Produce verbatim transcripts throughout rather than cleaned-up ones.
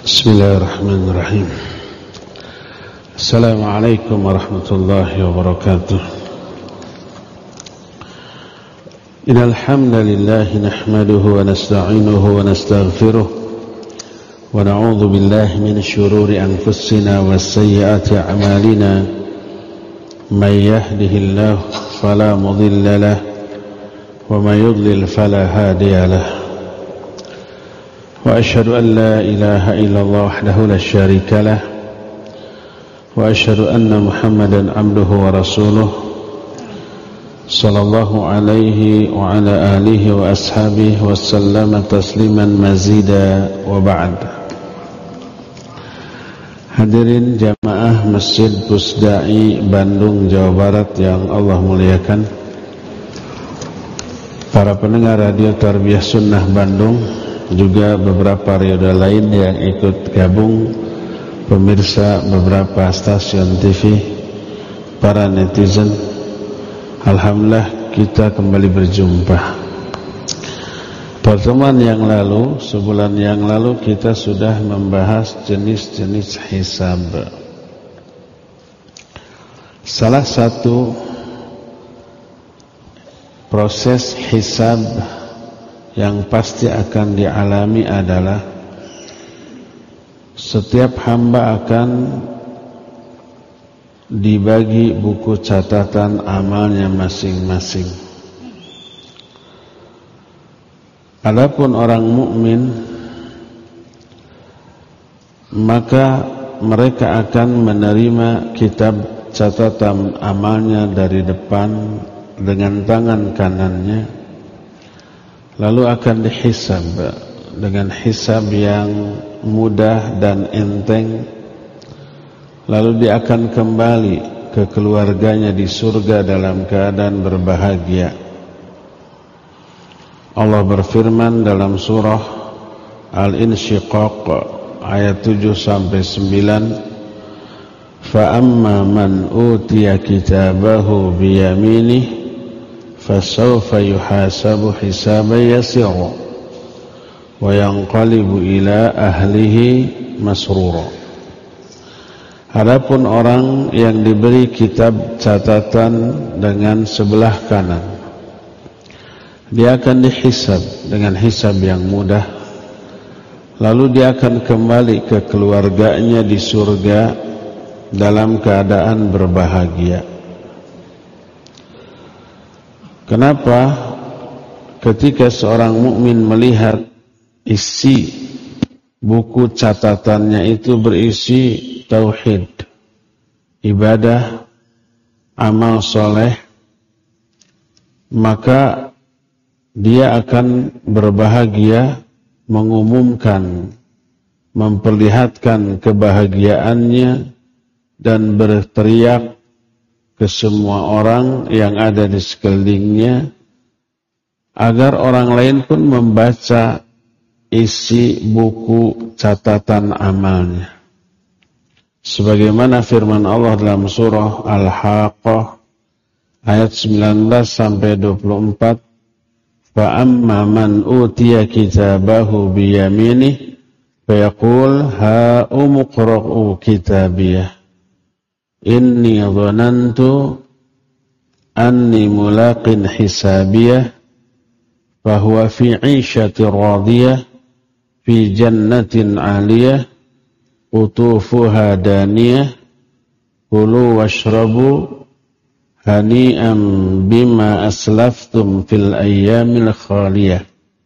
Bismillahirrahmanirrahim. Assalamualaikum warahmatullahi wabarakatuh. Innal hamdalillah nahmaduhu wa nasta'inuhu wa nastaghfiruh wa na'udzu billahi min shururi anfusina wa sayyiati a'malina. May yahdihillahu fala mudilla lahu wa may yudlil fala hadiya lahu. وأشهد أن لا إله إلا الله وحده لا شريك له وأشهد أن محمدا عبده ورسوله صلى الله عليه وعلى آله وأصحابه وسلم تسليما مزيدا وبعد. Hadirin jamaah Masjid Pusdai Bandung, Jawa Barat yang Allah muliakan, para pendengar radio Tarbiyah Sunnah Bandung, juga beberapa radio lain yang ikut gabung, pemirsa beberapa stasiun T V, para netizen. Alhamdulillah kita kembali berjumpa. Pertemuan yang lalu, sebulan yang lalu, kita sudah membahas jenis-jenis hisab. Salah satu proses hisab yang pasti akan dialami adalah setiap hamba akan dibagi buku catatan amalnya masing-masing. Adapun orang mukmin, maka mereka akan menerima kitab catatan amalnya dari depan dengan tangan kanannya, lalu akan dihisab dengan hisab yang mudah dan enteng. Lalu dia akan kembali ke keluarganya di surga dalam keadaan berbahagia. Allah berfirman dalam surah Al-Insyiqaq ayat tujuh sampai sembilan, fa amma man utiya kitabahu biyaminih fasawfa yuhasabu hisaban yasira wa yanqalibu ila ahlihi masrura. Adapun orang yang diberi kitab catatan dengan sebelah kanan, dia akan dihisab dengan hisab yang mudah, lalu dia akan kembali ke keluarganya di surga dalam keadaan berbahagia. Kenapa ketika seorang mukmin melihat isi buku catatannya itu berisi tauhid, ibadah, amal soleh, maka dia akan berbahagia, mengumumkan, memperlihatkan kebahagiaannya dan berteriak ke semua orang yang ada di sekelilingnya, agar orang lain pun membaca isi buku catatan amalnya. Sebagaimana firman Allah dalam surah Al-Haqqah ayat sembilan belas sampai dua puluh empat, fa amma man utiya kitabahu biyaminih fayaqul ha umqra'u kitabiyah inni dhanantu anni mulaqin hisabiyah fahuwa fi 'ishatin radiyah fi jannatin 'aliyah qutufuha daniyah kulu washrabu hani'an bima aslaftum fil ayyamil khaliyah.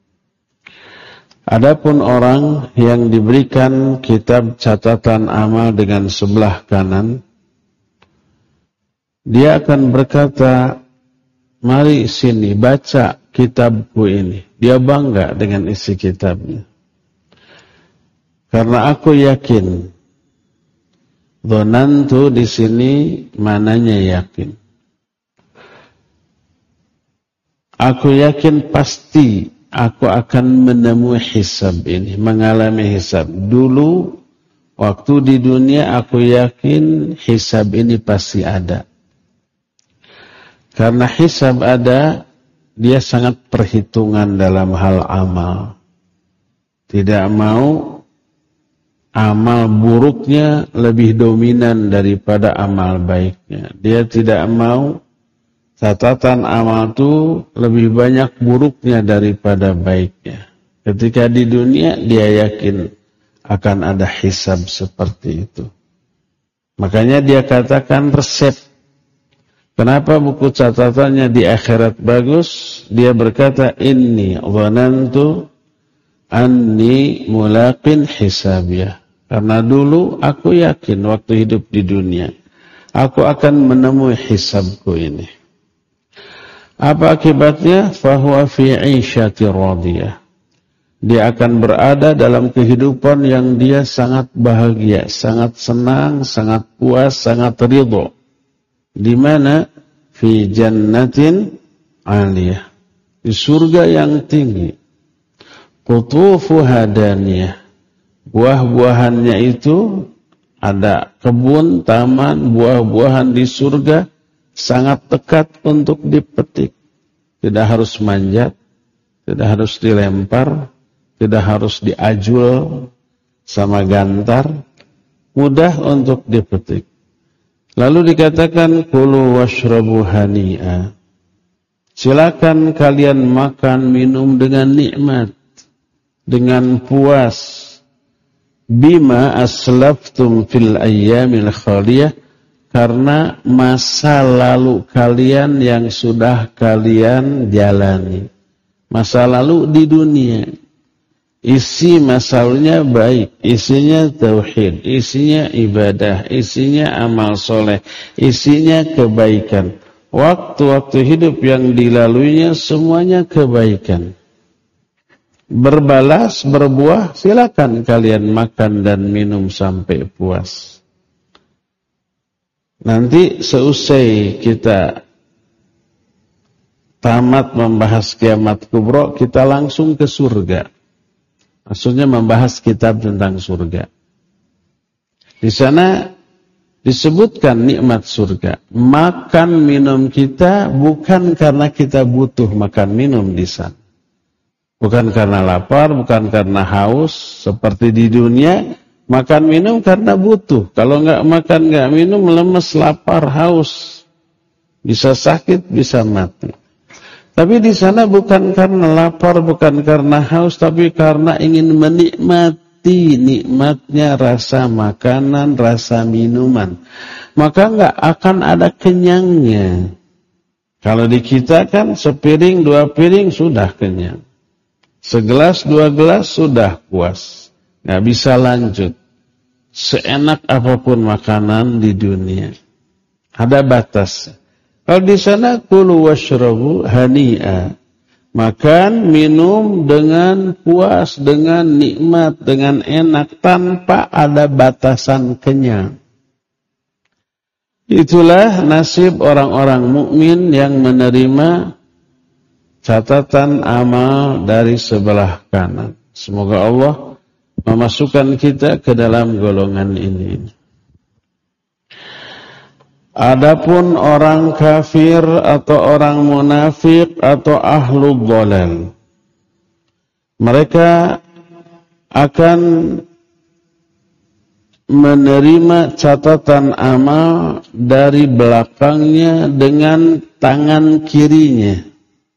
Adapun orang yang diberikan kitab catatan amal dengan sebelah kanan, dia akan berkata, mari sini baca kitabku ini. Dia bangga dengan isi kitabnya. Karena aku yakin, dhonantu di sini mananya yakin. Aku yakin pasti aku akan menemui hisab ini, mengalami hisab. Dulu waktu di dunia aku yakin hisab ini pasti ada. Karena hisab ada, dia sangat perhitungan dalam hal amal. Tidak mau amal buruknya lebih dominan daripada amal baiknya. Dia tidak mau catatan amal itu lebih banyak buruknya daripada baiknya. Ketika di dunia dia yakin akan ada hisab seperti itu. Makanya dia katakan resep. Kenapa buku catatannya di akhirat bagus? Dia berkata, inni dhanantu anni mulaqin hisabiyah. Karena dulu aku yakin waktu hidup di dunia, aku akan menemui hisabku ini. Apa akibatnya? Fahuwa fi 'ishati radiyah. Dia akan berada dalam kehidupan yang dia sangat bahagia, sangat senang, sangat puas, sangat ridho. Di mana? Fi jannatin 'aliyah. Di surga yang tinggi. Qutufuha daniyah. Buah-buahannya itu ada kebun, taman, buah-buahan di surga sangat dekat untuk dipetik. Tidak harus manjat, tidak harus dilempar, tidak harus diajul sama gantar, mudah untuk dipetik. Lalu dikatakan kulu washrabu hani'a. Silakan kalian makan minum dengan nikmat, dengan puas. Bima aslaftum fil ayyamil khaliyah, karena masa lalu kalian yang sudah kalian jalani. Masa lalu di dunia. Isi masa lalunya baik, isinya tauhid, isinya ibadah, isinya amal soleh, isinya kebaikan. Waktu-waktu hidup yang dilaluinya semuanya kebaikan. Berbalas, berbuah, silakan kalian makan dan minum sampai puas. Nanti seusai kita tamat membahas kiamat kubra, kita langsung ke surga. Maksudnya membahas kitab tentang surga. Di sana disebutkan nikmat surga. Makan minum kita bukan karena kita butuh makan minum di sana. Bukan karena lapar, bukan karena haus. Seperti di dunia, makan minum karena butuh. Kalau enggak makan, enggak minum, lemes, lapar, haus. Bisa sakit, bisa mati. Tapi di sana bukan karena lapar, bukan karena haus, tapi karena ingin menikmati nikmatnya rasa makanan, rasa minuman. Maka enggak akan ada kenyangnya. Kalau di kita kan sepiring, dua piring sudah kenyang. Segelas, dua gelas sudah puas. Enggak bisa lanjut. Seenak apapun makanan di dunia, ada batas. Kalau di sana kulu washrabu hani'a, makan, minum dengan puas, dengan nikmat, dengan enak, tanpa ada batasan kenyang. Itulah nasib orang-orang mukmin yang menerima catatan amal dari sebelah kanan. Semoga Allah memasukkan kita ke dalam golongan ini. Adapun orang kafir atau orang munafik atau ahlul dhalal, mereka akan menerima catatan amal dari belakangnya dengan tangan kirinya.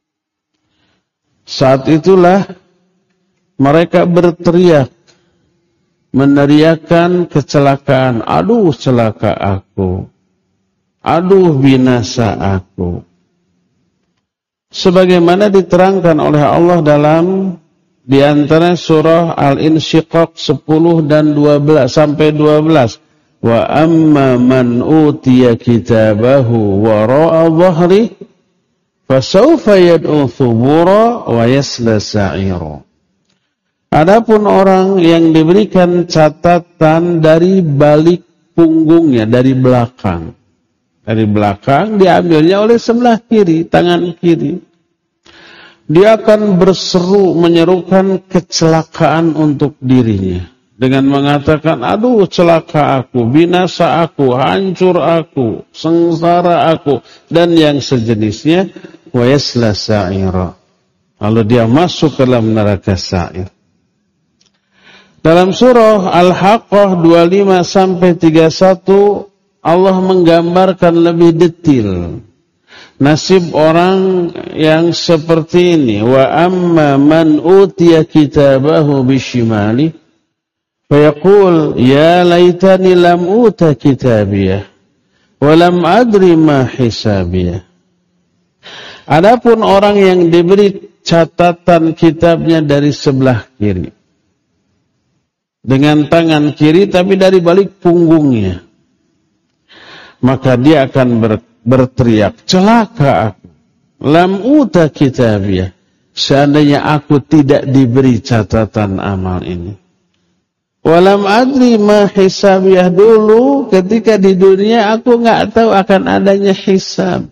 Saat itulah mereka berteriak, meneriakkan kecelakaan, aduh celaka aku. Aduh binasa aku. Sebagaimana diterangkan oleh Allah dalam di antara surah Al-Insyiqaq sepuluh dan dua belas sampai dua belas. Wa amma man utiya kitabahu wara'a dhahri fasawfa yad'u thubura wa yasla sa'ira. Adapun orang yang diberikan catatan dari balik punggungnya, dari belakang. Dari belakang diambilnya oleh sebelah kiri, tangan kiri. Dia akan berseru menyerukan kecelakaan untuk dirinya. Dengan mengatakan, aduh celaka aku, binasa aku, hancur aku, sengsara aku, dan yang sejenisnya. Wa yasla sa'ira. Lalu dia masuk ke dalam neraka sa'ir. Dalam surah Al-Haqqah dua puluh lima sampai tiga puluh satu Allah menggambarkan lebih detail nasib orang yang seperti ini. Wa amma man utiya kitabahu bishimali fayaqul ya laitani lam uta kitabiyah wa lam adri ma hisabiyah. Adapun orang yang diberi catatan kitabnya dari sebelah kiri, dengan tangan kiri tapi dari balik punggungnya, maka dia akan ber, berteriak, celaka aku, lam uta kitabiyah, seandainya aku tidak diberi catatan amal ini. Walam adri ma hisabiyah, dulu ketika di dunia aku nggak tahu akan adanya hisab.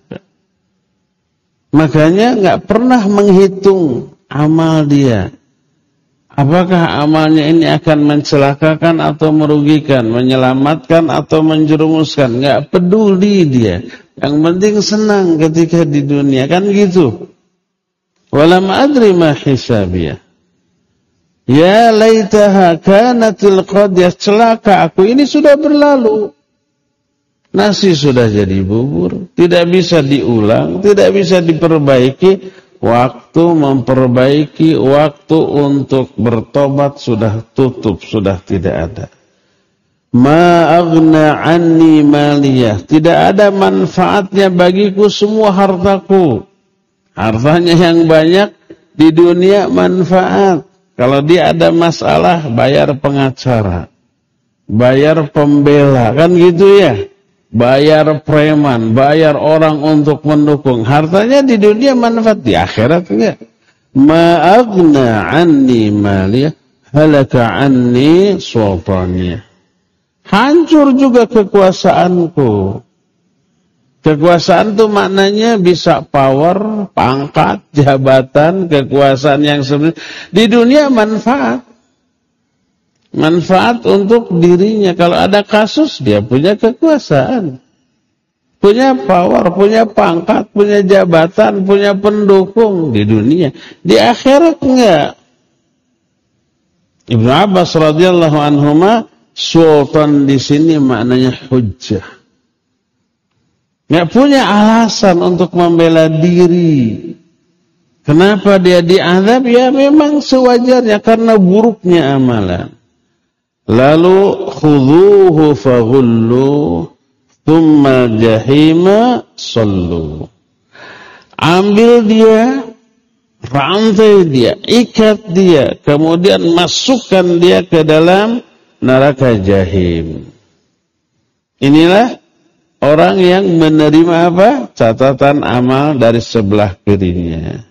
Makanya nggak pernah menghitung amal dia. Apakah amalnya ini akan mencelakakan atau merugikan, menyelamatkan atau menjerumuskan? Nggak peduli dia. Yang penting senang ketika di dunia, kan gitu. Walam adri ma hisabiyah. Ya laitaha kanatil qadiyah, celaka aku, ini sudah berlalu. Nasi sudah jadi bubur, tidak bisa diulang, tidak bisa diperbaiki. Waktu memperbaiki, waktu untuk bertobat sudah tutup, sudah tidak ada. Ma aghna anni maliyah, tidak ada manfaatnya bagiku semua hartaku. Hartanya yang banyak di dunia manfaat. Kalau dia ada masalah, bayar pengacara, bayar pembela, kan gitu ya. Bayar preman, bayar orang untuk mendukung. Hartanya di dunia manfaat, di akhirat enggak. Ma aghna anni maliyah halaka anni sultaniyah. Hancur juga kekuasaanku. Kekuasaan itu maknanya bisa power, pangkat, jabatan, kekuasaan yang sebenarnya di dunia manfaat. Manfaat untuk dirinya. Kalau ada kasus, dia punya kekuasaan, punya power, punya pangkat, punya jabatan, punya pendukung di dunia. Di akhirat enggak. Ibnu Abbas radhiyallahu anhuma, sultan di sini maknanya hujjah. Enggak punya alasan untuk membela diri. Kenapa dia diazab? Ya memang sewajarnya karena buruknya amalan. Lalu khudhuhu faghullu thumma jahima sallu. Ambil dia, rantai dia, ikat dia, kemudian masukkan dia ke dalam neraka jahim. Inilah orang yang menerima apa? Catatan amal dari sebelah kirinya.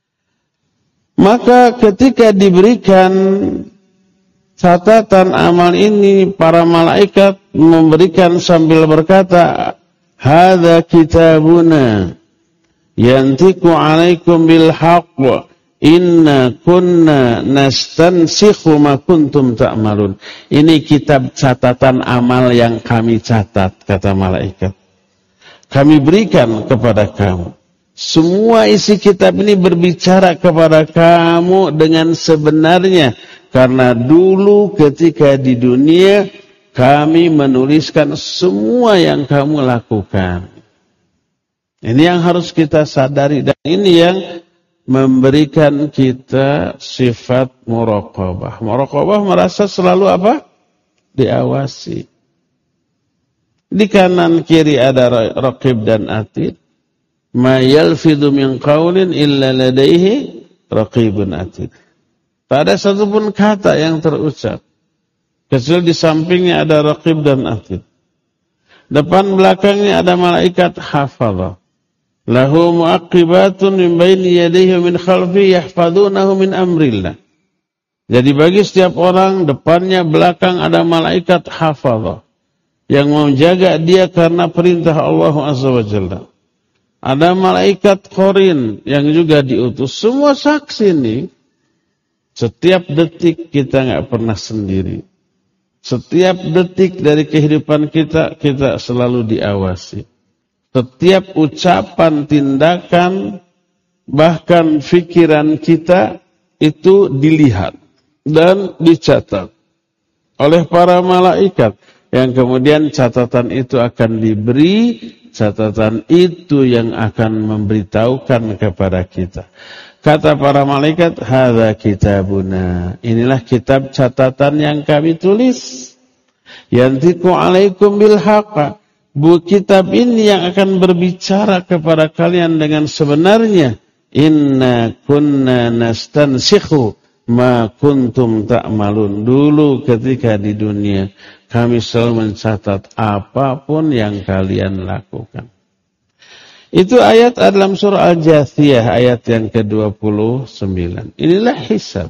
Maka ketika diberikan catatan amal ini, para malaikat memberikan sambil berkata, hadza kitabuna yantiqu 'alaikum bil haqq inna kunna nastansikhu ma kuntum ta'malun. Ini kitab catatan amal yang kami catat, kata malaikat. Kami berikan kepada kamu. Semua isi kitab ini berbicara kepada kamu dengan sebenarnya. Karena dulu ketika di dunia kami menuliskan semua yang kamu lakukan. Ini yang harus kita sadari, dan ini yang memberikan kita sifat muraqabah. Muraqabah merasa selalu apa? Diawasi. Di kanan kiri ada raqib dan atid. Ma yalfidhu min qawlin illa ladaihi raqibun atid. Tak ada satupun kata yang terucap kecuali di sampingnya ada raqib dan atid. Depan belakangnya ada malaikat hafadhah. Lahu mu'aqibatun min baini yadayhi min khalfi yahfadunahu min amrillah. Jadi bagi setiap orang, depannya belakang ada malaikat hafadhah yang menjaga dia karena perintah Allah Azza wa Jalla. Ada malaikat qarin yang juga diutus. Semua saksi ini. Setiap detik kita nggak pernah sendiri. Setiap detik dari kehidupan kita, kita selalu diawasi. Setiap ucapan, tindakan, bahkan pikiran kita itu dilihat dan dicatat. oleh para malaikat, yang kemudian catatan itu akan diberi, catatan itu yang akan memberitahukan kepada kita. Kata para malaikat, hadza kitabuna, inilah kitab catatan yang kami tulis. Yantiqu alaikum bil haqq, bu kitab ini yang akan berbicara kepada kalian dengan sebenarnya. Inna kunna nastansikhu ma kuntum ta'malun. Dulu ketika di dunia kami selalu mencatat apapun yang kalian lakukan. Itu ayat dalam surah Al-Jathiyah ayat yang ke dua puluh sembilan. Inilah hisab.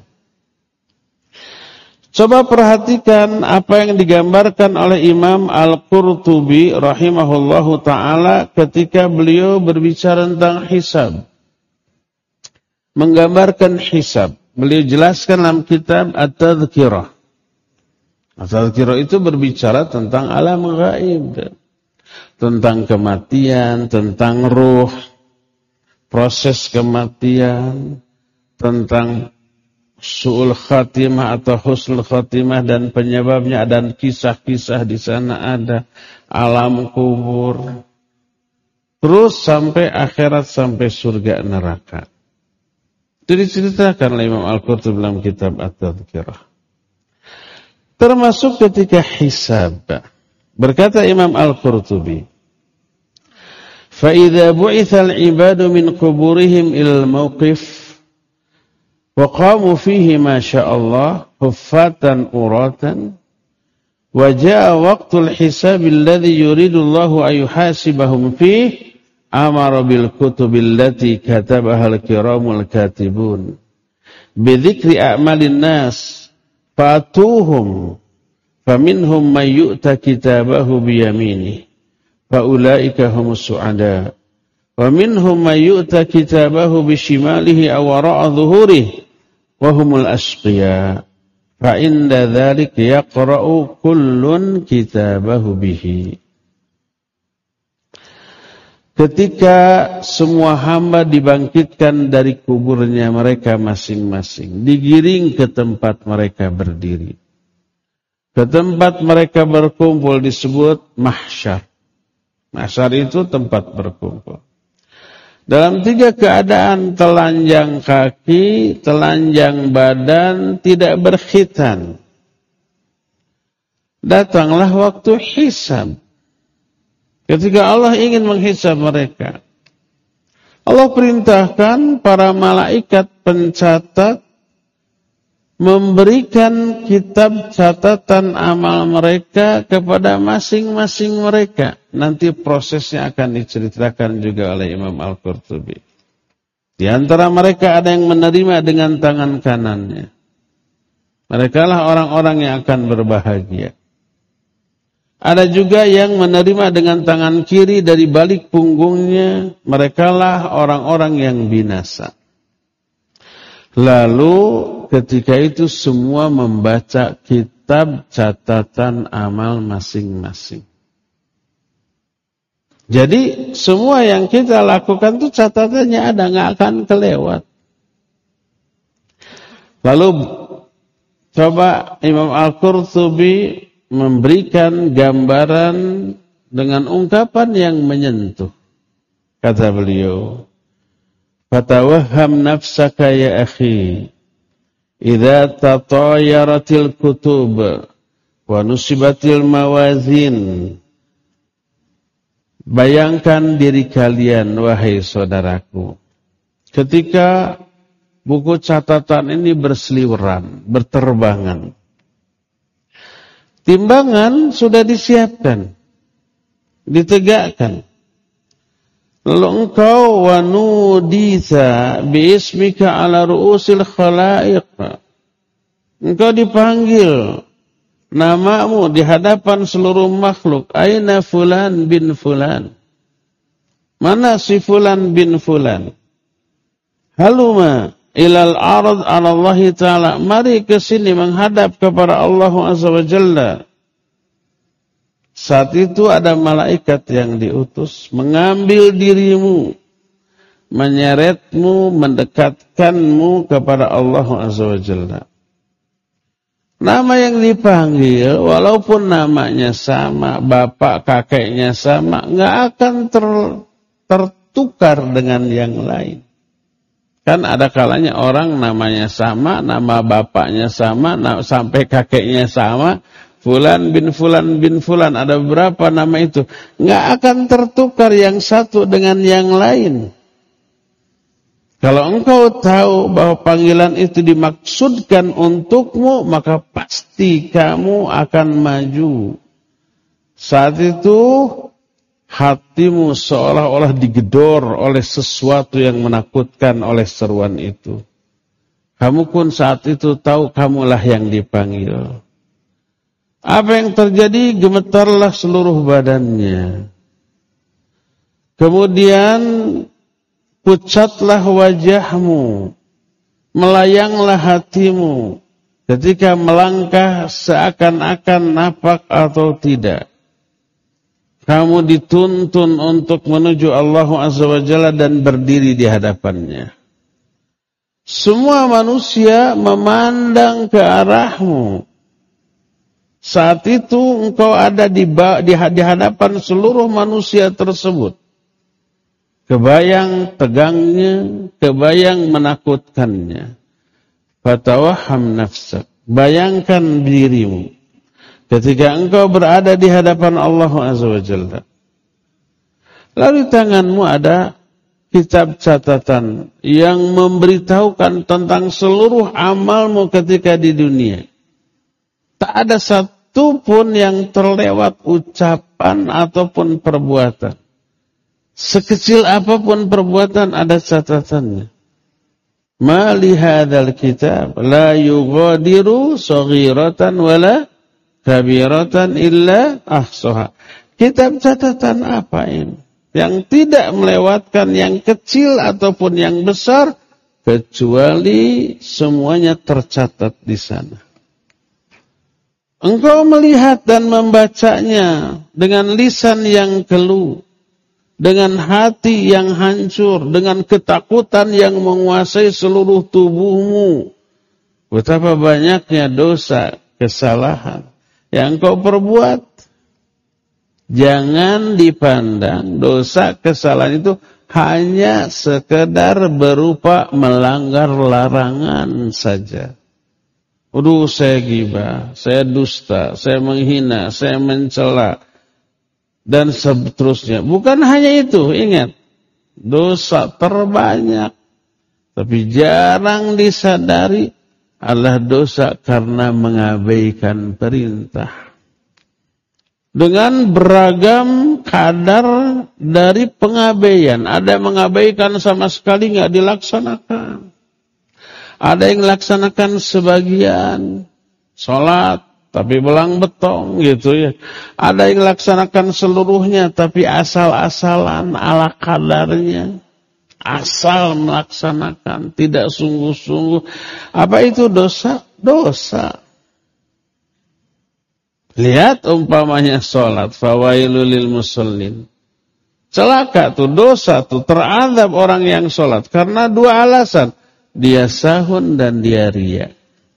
Coba perhatikan apa yang digambarkan oleh Imam Al-Qurtubi rahimahullahu ta'ala ketika beliau berbicara tentang hisab. Menggambarkan hisab. Beliau jelaskan dalam kitab At-Tadhkirah. At-Tadhkirah itu berbicara tentang alam gaib, tentang kematian, tentang ruh, proses kematian, tentang su'ul khatimah atau husnul khatimah dan penyebabnya, dan kisah-kisah di sana ada, alam kubur, terus sampai akhirat, sampai surga neraka. Itu diceritakan oleh Imam Al-Qurtubi dalam kitab At-Tadhkirah. Termasuk ketika hisab. Berkata Imam Al-Qurtubi, فَإِذَا بُعِثَ الْعِبَادُ مِنْ قُبُورِهِمْ إِلَى الْمَوْقِفِ وَقَامُوا فِيهِ مَا شَاءَ اللَّهُ حُفَّاةً عُرَاةً وَجَاءَ وَقْتُ الْحِسَابِ الَّذِي يُرِيدُ اللَّهُ أَنْ يُحَاسِبَهُمْ فِيهِ أَمَرَ بِالْكُتُبِ الَّتِي كَتَبَهَا الْكِرَامُ الْكَاتِبُونَ بِذِكْرِ أَعْمَالِ النَّاسِ فَأَتُوهُمْ فَمِنْهُمْ مَنْ يُؤْتَى كِتَابَهُ بِيَمِينِهِ فَأُولَئِكَ هُمُ السُّعَدَاءُ وَمِنْهُمْ مَنْ يُؤْتَى كِتَابَهُ بِشِمَالِهِ أَوْ وَرَاءَ ظُهُورِهِ وَهُمُ الْأَشْقِيَاءُ فَعِنْدَ ذَلِكَ يَقْرَأُ كُلٌّ كِتَابَهُ بِهِ. Ketika semua hamba dibangkitkan dari kuburnya mereka masing-masing, digiring ke tempat mereka berdiri, ke tempat mereka berkumpul, disebut mahsyar. Mahsyar itu tempat berkumpul. Dalam tiga keadaan, telanjang kaki, telanjang badan, tidak berkhitan. Datanglah waktu hisab. Ketika Allah ingin menghisab mereka, Allah perintahkan para malaikat pencatat memberikan kitab catatan amal mereka kepada masing-masing mereka. Nanti prosesnya akan diceritakan juga oleh Imam Al-Qurtubi. Di antara mereka ada yang menerima dengan tangan kanannya. Mereka lah orang-orang yang akan berbahagia. Ada juga yang menerima dengan tangan kiri dari balik punggungnya. Mereka lah orang-orang yang binasa. Lalu ketika itu semua membaca kitab catatan amal masing-masing. Jadi semua yang kita lakukan itu catatannya ada, nggak akan kelewat. Lalu coba Imam Al-Qurtubi memberikan gambaran dengan ungkapan yang menyentuh. Kata beliau, "Fatawahham nafsaka ya akhi, idza tatayaratil kutub wa nusibatil mawazin." Bayangkan diri kalian, wahai saudaraku, ketika buku catatan ini berseliweran, berterbangan. Timbangan sudah disiapkan, ditegakkan. Lalu engkau wanuditha biismika ala ru'usil khalaiq. Engkau dipanggil namamu di hadapan seluruh makhluk. Aina fulan bin fulan. Mana si fulan bin fulan? Haluma ilal arad ala Allah Ta'ala. Mari ke sini menghadap kepada Allah Azza wa Jalla. Saat itu ada malaikat yang diutus mengambil dirimu, menyeretmu, mendekatkanmu kepada Allah Azza wa Jalla. Nama yang dipanggil, walaupun namanya sama, bapak kakeknya sama, nggak akan ter, tertukar dengan yang lain. Kan ada kalanya orang namanya sama, nama bapaknya sama, na, sampai kakeknya sama, Fulan bin Fulan bin Fulan, ada berapa nama itu? Nggak akan tertukar yang satu dengan yang lain. Kalau engkau tahu bahwa panggilan itu dimaksudkan untukmu, maka pasti kamu akan maju. Saat itu hatimu seolah-olah digedor oleh sesuatu yang menakutkan oleh seruan itu. Kamu pun saat itu tahu kamulah yang dipanggil. Apa yang terjadi? Gemetarlah seluruh badannya. Kemudian pucatlah wajahmu, melayanglah hatimu ketika melangkah seakan-akan napak atau tidak. Kamu dituntun untuk menuju Allah Azza wa Jalla dan berdiri di hadapannya. Semua manusia memandang ke arahmu. Saat itu engkau ada di, di hadapan seluruh manusia tersebut. Kebayang tegangnya, kebayang menakutkannya. Fatawahham nafsak. Bayangkan dirimu ketika engkau berada di hadapan Allah Azza wa Jalla. Lalu di tanganmu ada kitab catatan yang memberitahukan tentang seluruh amalmu ketika di dunia. Tak ada satu pun yang terlewat ucapan ataupun perbuatan. Sekecil apapun perbuatan ada catatannya. Ma li hadzal kitab la yughadiru shaghiratan wala kabiratan illa ahsaha. Kitab catatan apa ini? Yang tidak melewatkan yang kecil ataupun yang besar kecuali semuanya tercatat di sana. Engkau melihat dan membacanya dengan lisan yang keluh, dengan hati yang hancur, dengan ketakutan yang menguasai seluruh tubuhmu. Betapa banyaknya dosa, kesalahan yang kau perbuat. Jangan dipandang dosa, kesalahan itu hanya sekedar berupa melanggar larangan saja. Aduh, saya gibah, saya dusta, saya menghina, saya mencela, dan seterusnya. Bukan hanya itu, ingat. Dosa terbanyak, tapi jarang disadari adalah dosa karena mengabaikan perintah. Dengan beragam kadar dari pengabaian. Ada yang mengabaikan sama sekali nggak dilaksanakan. Ada yang laksanakan sebagian, sholat tapi belang betong gitu ya. Ada yang laksanakan seluruhnya tapi asal-asalan ala kadarnya. Asal melaksanakan, tidak sungguh-sungguh. Apa itu dosa? Dosa. Lihat umpamanya sholat, fawailul lil musallin. Celaka tuh, dosa tuh, teradab orang yang sholat karena dua alasan. Dia sahun dan dia riya.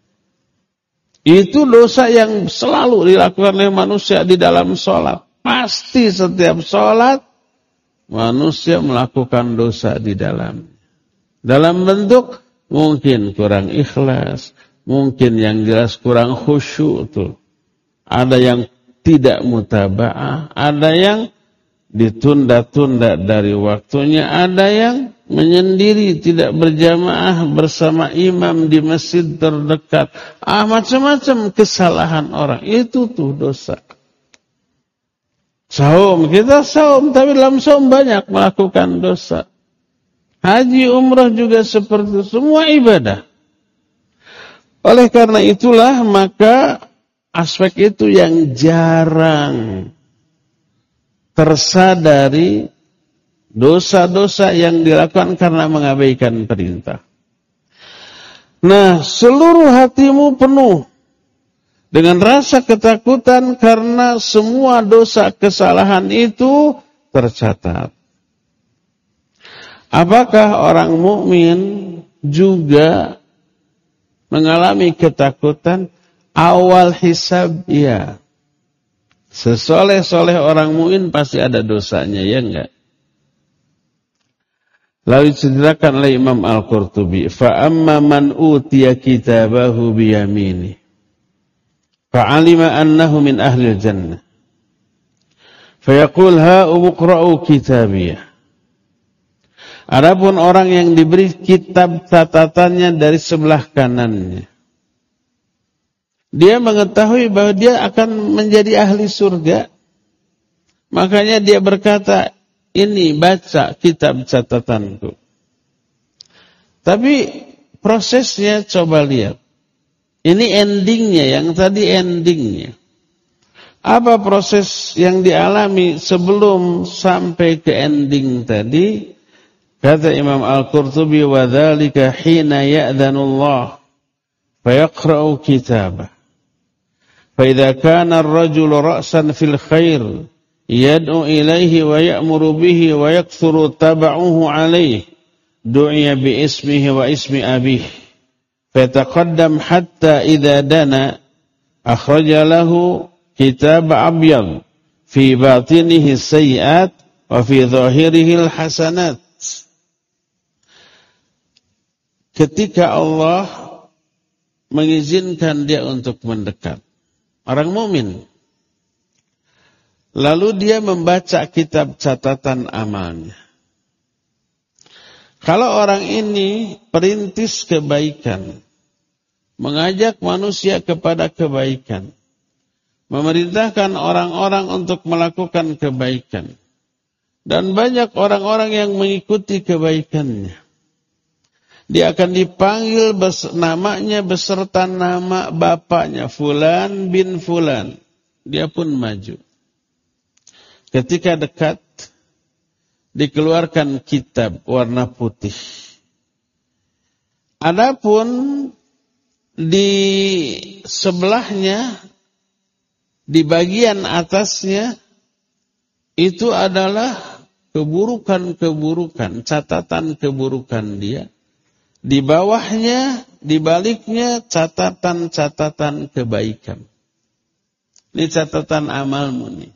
Itu dosa yang selalu dilakukan oleh manusia di dalam sholat. Pasti setiap sholat manusia melakukan dosa di dalam. Dalam bentuk mungkin kurang ikhlas, mungkin yang jelas kurang khusyuk tuh. Ada yang tidak mutaba'ah, ada yang ditunda-tunda dari waktunya, ada yang menyendiri, tidak berjamaah bersama imam di masjid terdekat. Ah, macam-macam kesalahan orang. Itu tuh dosa. Saum, kita saum, tapi dalam saum banyak melakukan dosa. Haji, umrah juga seperti itu. Semua ibadah. Oleh karena itulah, maka aspek itu yang jarang tersadari. Dosa-dosa yang dilakukan karena mengabaikan perintah. Nah, seluruh hatimu penuh dengan rasa ketakutan karena semua dosa kesalahan itu tercatat. Apakah orang mukmin juga mengalami ketakutan? awal hisab, ya. Sesoleh-soleh orang mukmin pasti ada dosanya, ya enggak? Lalu diceritakan oleh Imam Al-Qurtubi, fa amma man utiya kitabahu biyamini fa alima annahu min ahli jannah fa yaqul ha uqra'u kitabiyah. Adapun orang yang diberi kitab catatannya dari sebelah kanannya, dia mengetahui bahwa dia akan menjadi ahli surga, makanya dia berkata, ini baca kitab catatanku. Tapi prosesnya coba lihat. Ini endingnya, yang tadi endingnya. Apa proses yang dialami sebelum sampai ke ending tadi? Kata Imam Al-Qurtubi, wa dzalika hina ya'dhanullah fa yaqra'u kitabah. Fa idza kana ar-rajulu ra'san fil khair yad'u ilaihi wa ya'muru bihi wa yakthuru tab'uhu alaihi du'iya bi ismihi wa ismi abihi fataqaddam hatta idza dana akhraja lahu kitab abyad fi batinihi sayyi'at wa fi dhahirihi al-hasanat. Ketika Allah mengizinkan dia untuk mendekat, orang mukmin, lalu dia membaca kitab catatan amalnya. Kalau orang ini perintis kebaikan, mengajak manusia kepada kebaikan, memerintahkan orang-orang untuk melakukan kebaikan, dan banyak orang-orang yang mengikuti kebaikannya, dia akan dipanggil bes- namanya beserta nama bapaknya, Fulan bin Fulan. Dia pun maju. Ketika dekat, dikeluarkan kitab warna putih. Adapun di sebelahnya, di bagian atasnya, itu adalah keburukan-keburukan, catatan keburukan dia. Di bawahnya, di baliknya, catatan-catatan kebaikan. Ini catatan amalmu nih.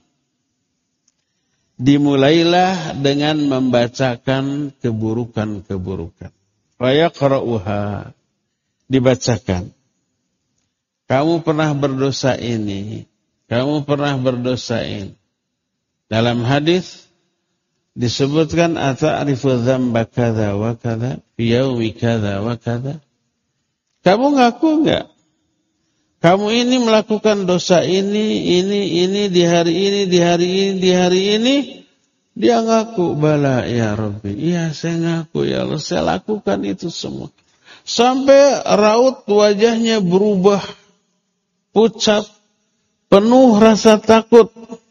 Dimulailah dengan membacakan keburukan-keburukan. Wa yaqra'uha, dibacakan. Kamu pernah berdosa ini, kamu pernah berdosa ini. Dalam hadis disebutkan ata'rifu dzamba kadza wa kadza fi yaumi kadza wa kadza. Kamu ngaku enggak? Kamu ini melakukan dosa ini, ini, ini di hari ini, di hari ini, di hari ini. Dia ngaku, bala ya Rabbi. Iya, saya ngaku ya Allah, saya lakukan itu semua. Sampai raut wajahnya berubah, pucat, penuh rasa takut.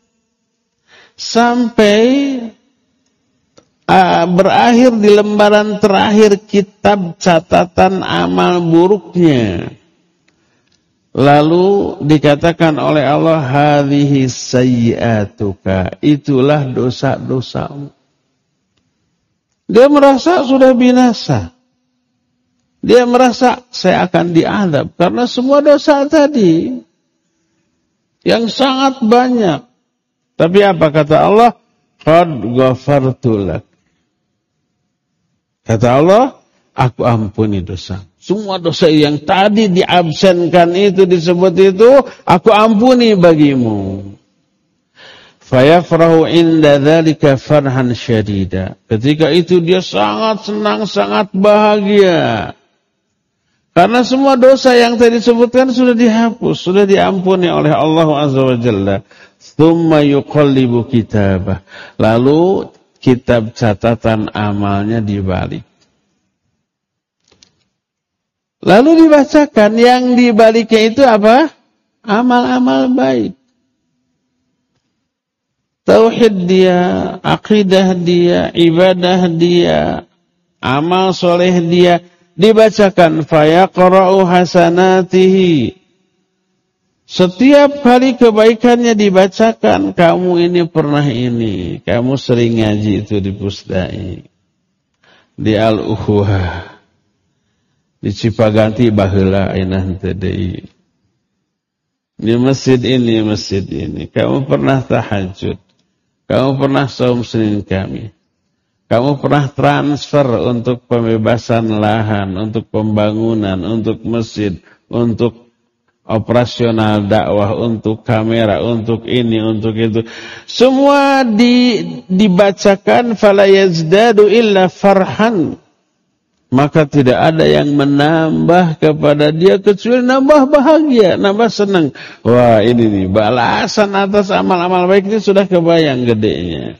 Sampai Uh, berakhir di lembaran terakhir kitab catatan amal buruknya. Lalu dikatakan oleh Allah, hadhihi sayyi'atuka, itulah dosa-dosamu. Dia merasa sudah binasa. Dia merasa saya akan diazab karena semua dosa tadi yang sangat banyak. Tapi apa kata Allah? Qad ghafartu lak. Kata Allah, aku ampuni dosa. Semua dosa yang tadi diabsenkan itu, disebut itu, aku ampuni bagimu. Fayafrahu inda dzalika farhan syadida. Ketika itu dia sangat senang, sangat bahagia. Karena semua dosa yang tadi disebutkan sudah dihapus, sudah diampuni oleh Allah Azza wa Jalla. Tsumma yuqallibu kitabah. Lalu kitab catatan amalnya dibalik. Lalu dibacakan, yang dibaliknya itu apa? Amal-amal baik. Tauhid dia, akidah dia, ibadah dia, amal soleh dia. Dibacakan, fayaqra'u hasanatihi. Setiap kali kebaikannya dibacakan, kamu ini pernah ini, kamu sering ngaji itu di Pusdai, di Al-Uhuah, di Cipaganti baheula ayeuna henteu deui. Di masjid ini, masjid ini. Kamu pernah tahajud. Kamu pernah saum Senin Kamis. Kamu pernah transfer untuk pembebasan lahan, untuk pembangunan, untuk masjid, untuk operasional dakwah, untuk kamera, untuk ini, untuk itu. Semua di, dibacakan fala yazdadu illa farhan. Maka tidak ada yang menambah kepada dia kecuali nambah bahagia, nambah senang. Wah, ini nih balasan atas amal-amal baik ini sudah kebayang gedenya.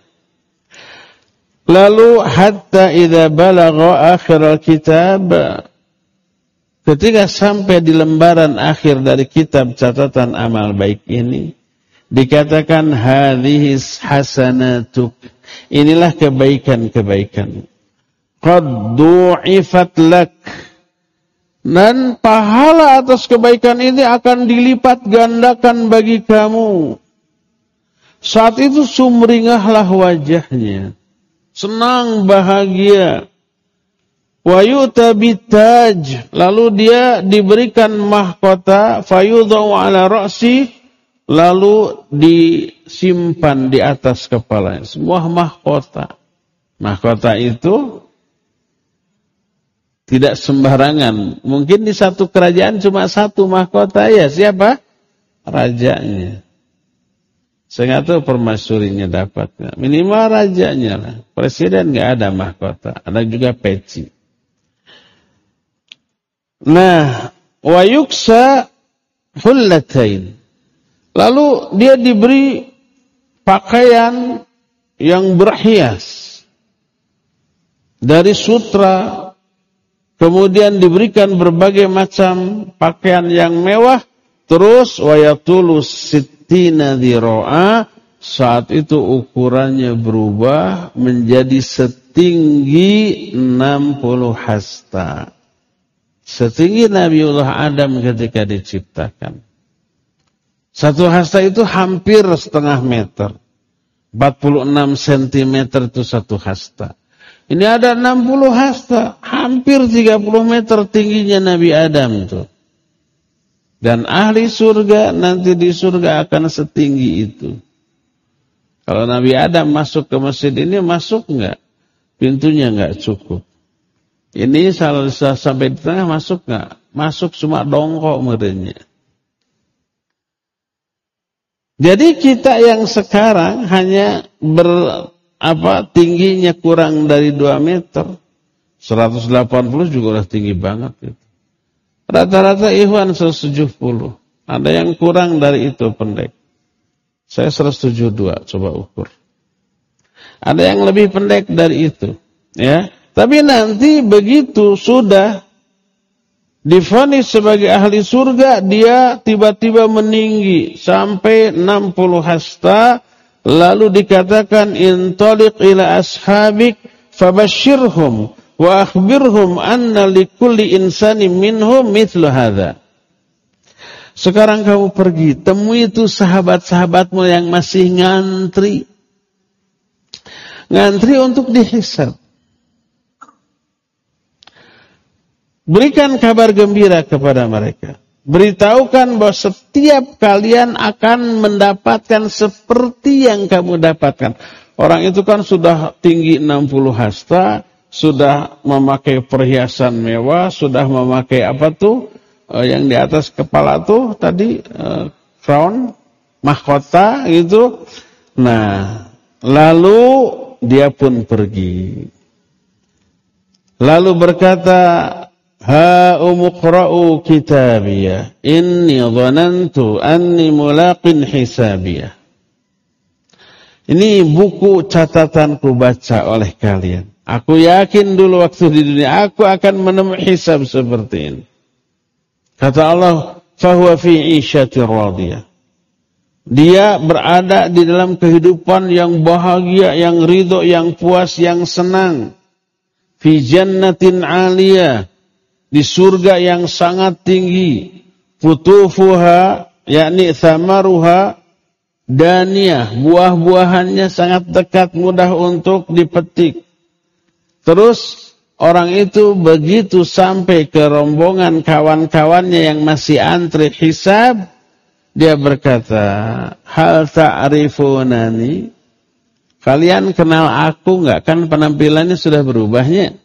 Lalu hatta idza balagha akhir kitab, ketika sampai di lembaran akhir dari kitab catatan amal baik ini, dikatakan hadhihi hasanatuk, inilah kebaikan-kebaikan. Qad du'ifat lak, dan pahala atas kebaikan ini akan dilipat gandakan bagi kamu. Saat itu sumringahlah wajahnya, senang bahagia. Wa yu'ta bitaj, lalu dia diberikan mahkota, fayudau ala ra'si, lalu disimpan di atas kepalanya. Semua mahkota. Mahkota itu tidak sembarangan. Mungkin di satu kerajaan cuma satu mahkota, ya siapa? Rajanya. Saya nggak tahu permasyurinya dapat. Minimal rajanya lah. Presiden nggak ada mahkota. Ada juga peci. Nah, wa yuksa hullatain. Lalu dia diberi pakaian yang berhias dari sutra. Kemudian diberikan berbagai macam pakaian yang mewah. Terus wayatulus sittina dhira'a, saat itu ukurannya berubah menjadi setinggi enam puluh hasta. Setinggi Nabiullah Adam ketika diciptakan. Satu hasta itu hampir setengah meter. empat puluh enam sentimeter itu satu hasta. Ini ada enam puluh hasta, hampir tiga puluh meter tingginya Nabi Adam itu. Dan ahli surga nanti di surga akan setinggi itu. Kalau Nabi Adam masuk ke masjid ini, masuk enggak? Pintunya enggak cukup. Ini kalau sampai di tengah masuk enggak? Masuk cuma dongkok merenya. Jadi kita yang sekarang hanya ber apa tingginya kurang dari dua meter, seratus delapan puluh juga udah tinggi banget gitu. Rata-rata ikhwan seratus tujuh puluh, ada yang kurang dari itu pendek. Saya seratus tujuh puluh dua, coba ukur. Ada yang lebih pendek dari itu, ya. Tapi nanti begitu sudah divonis sebagai ahli surga, dia tiba-tiba meninggi sampai enam puluh hasta. Lalu dikatakan intaliq ila ashabik fabashshirhum wa akhbirhum anna likulli insani minhum mithlu hadza. Sekarang kamu pergi, temui itu sahabat-sahabatmu yang masih ngantri. Ngantri untuk dihisab. Berikan kabar gembira kepada mereka. Beritahukan bahwa setiap kalian akan mendapatkan seperti yang kamu dapatkan. Orang itu kan sudah tinggi enam puluh hasta, sudah memakai perhiasan mewah, sudah memakai apa tuh e, yang di atas kepala tuh tadi e, crown, mahkota gitu. Nah, lalu dia pun pergi. Lalu berkata, ha umqra'u kitabiyah inni dhanantu anni mulaqin hisabiyah. Ini buku catatanku baca oleh kalian. Aku yakin dulu waktu di dunia aku akan menemui hisab seperti ini. Kata Allah, fahuwa fi 'ishatir radiyah. Dia berada di dalam kehidupan yang bahagia, yang ridho, yang puas, yang senang. Fi jannatin 'aliyah, di surga yang sangat tinggi. Futufuha, yakni thamaruha, daniyah, buah-buahannya sangat dekat, mudah untuk dipetik. Terus orang itu begitu sampai ke rombongan kawan-kawannya yang masih antri hisab, Dia berkata, hal ta'rifunani, kalian kenal aku enggak? Kan penampilannya sudah berubahnya.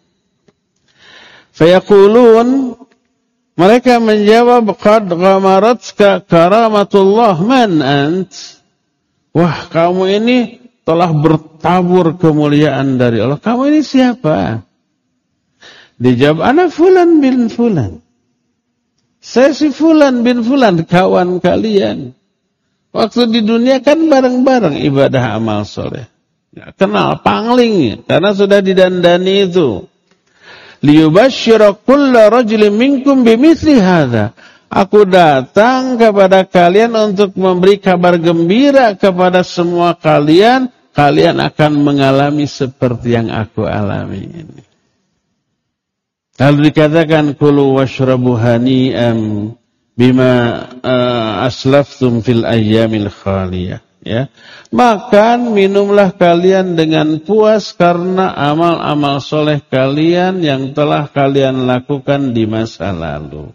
Fayaqulun, mereka menjawab, qad ghamaratska karamatullah, man ant? Wah, kamu ini telah bertabur kemuliaan dari Allah. Kamu ini siapa? Dijawab, ana fulan bin fulan. Saya si fulan bin fulan, kawan kalian. Waktu di dunia kan bareng-bareng ibadah amal soleh. Kenal pangling, karena sudah didandani itu. Liyubashshira kulla rajulin minkum bimithli hadza. Aku datang kepada kalian untuk memberi kabar gembira kepada semua kalian. Kalian akan mengalami seperti yang aku alami ini. Lalu dikatakan kulu washrabu hani'am bima uh, aslaftum fil ayyamil khaliyah, ya. Makan, minumlah kalian dengan puas karena amal-amal soleh kalian yang telah kalian lakukan di masa lalu.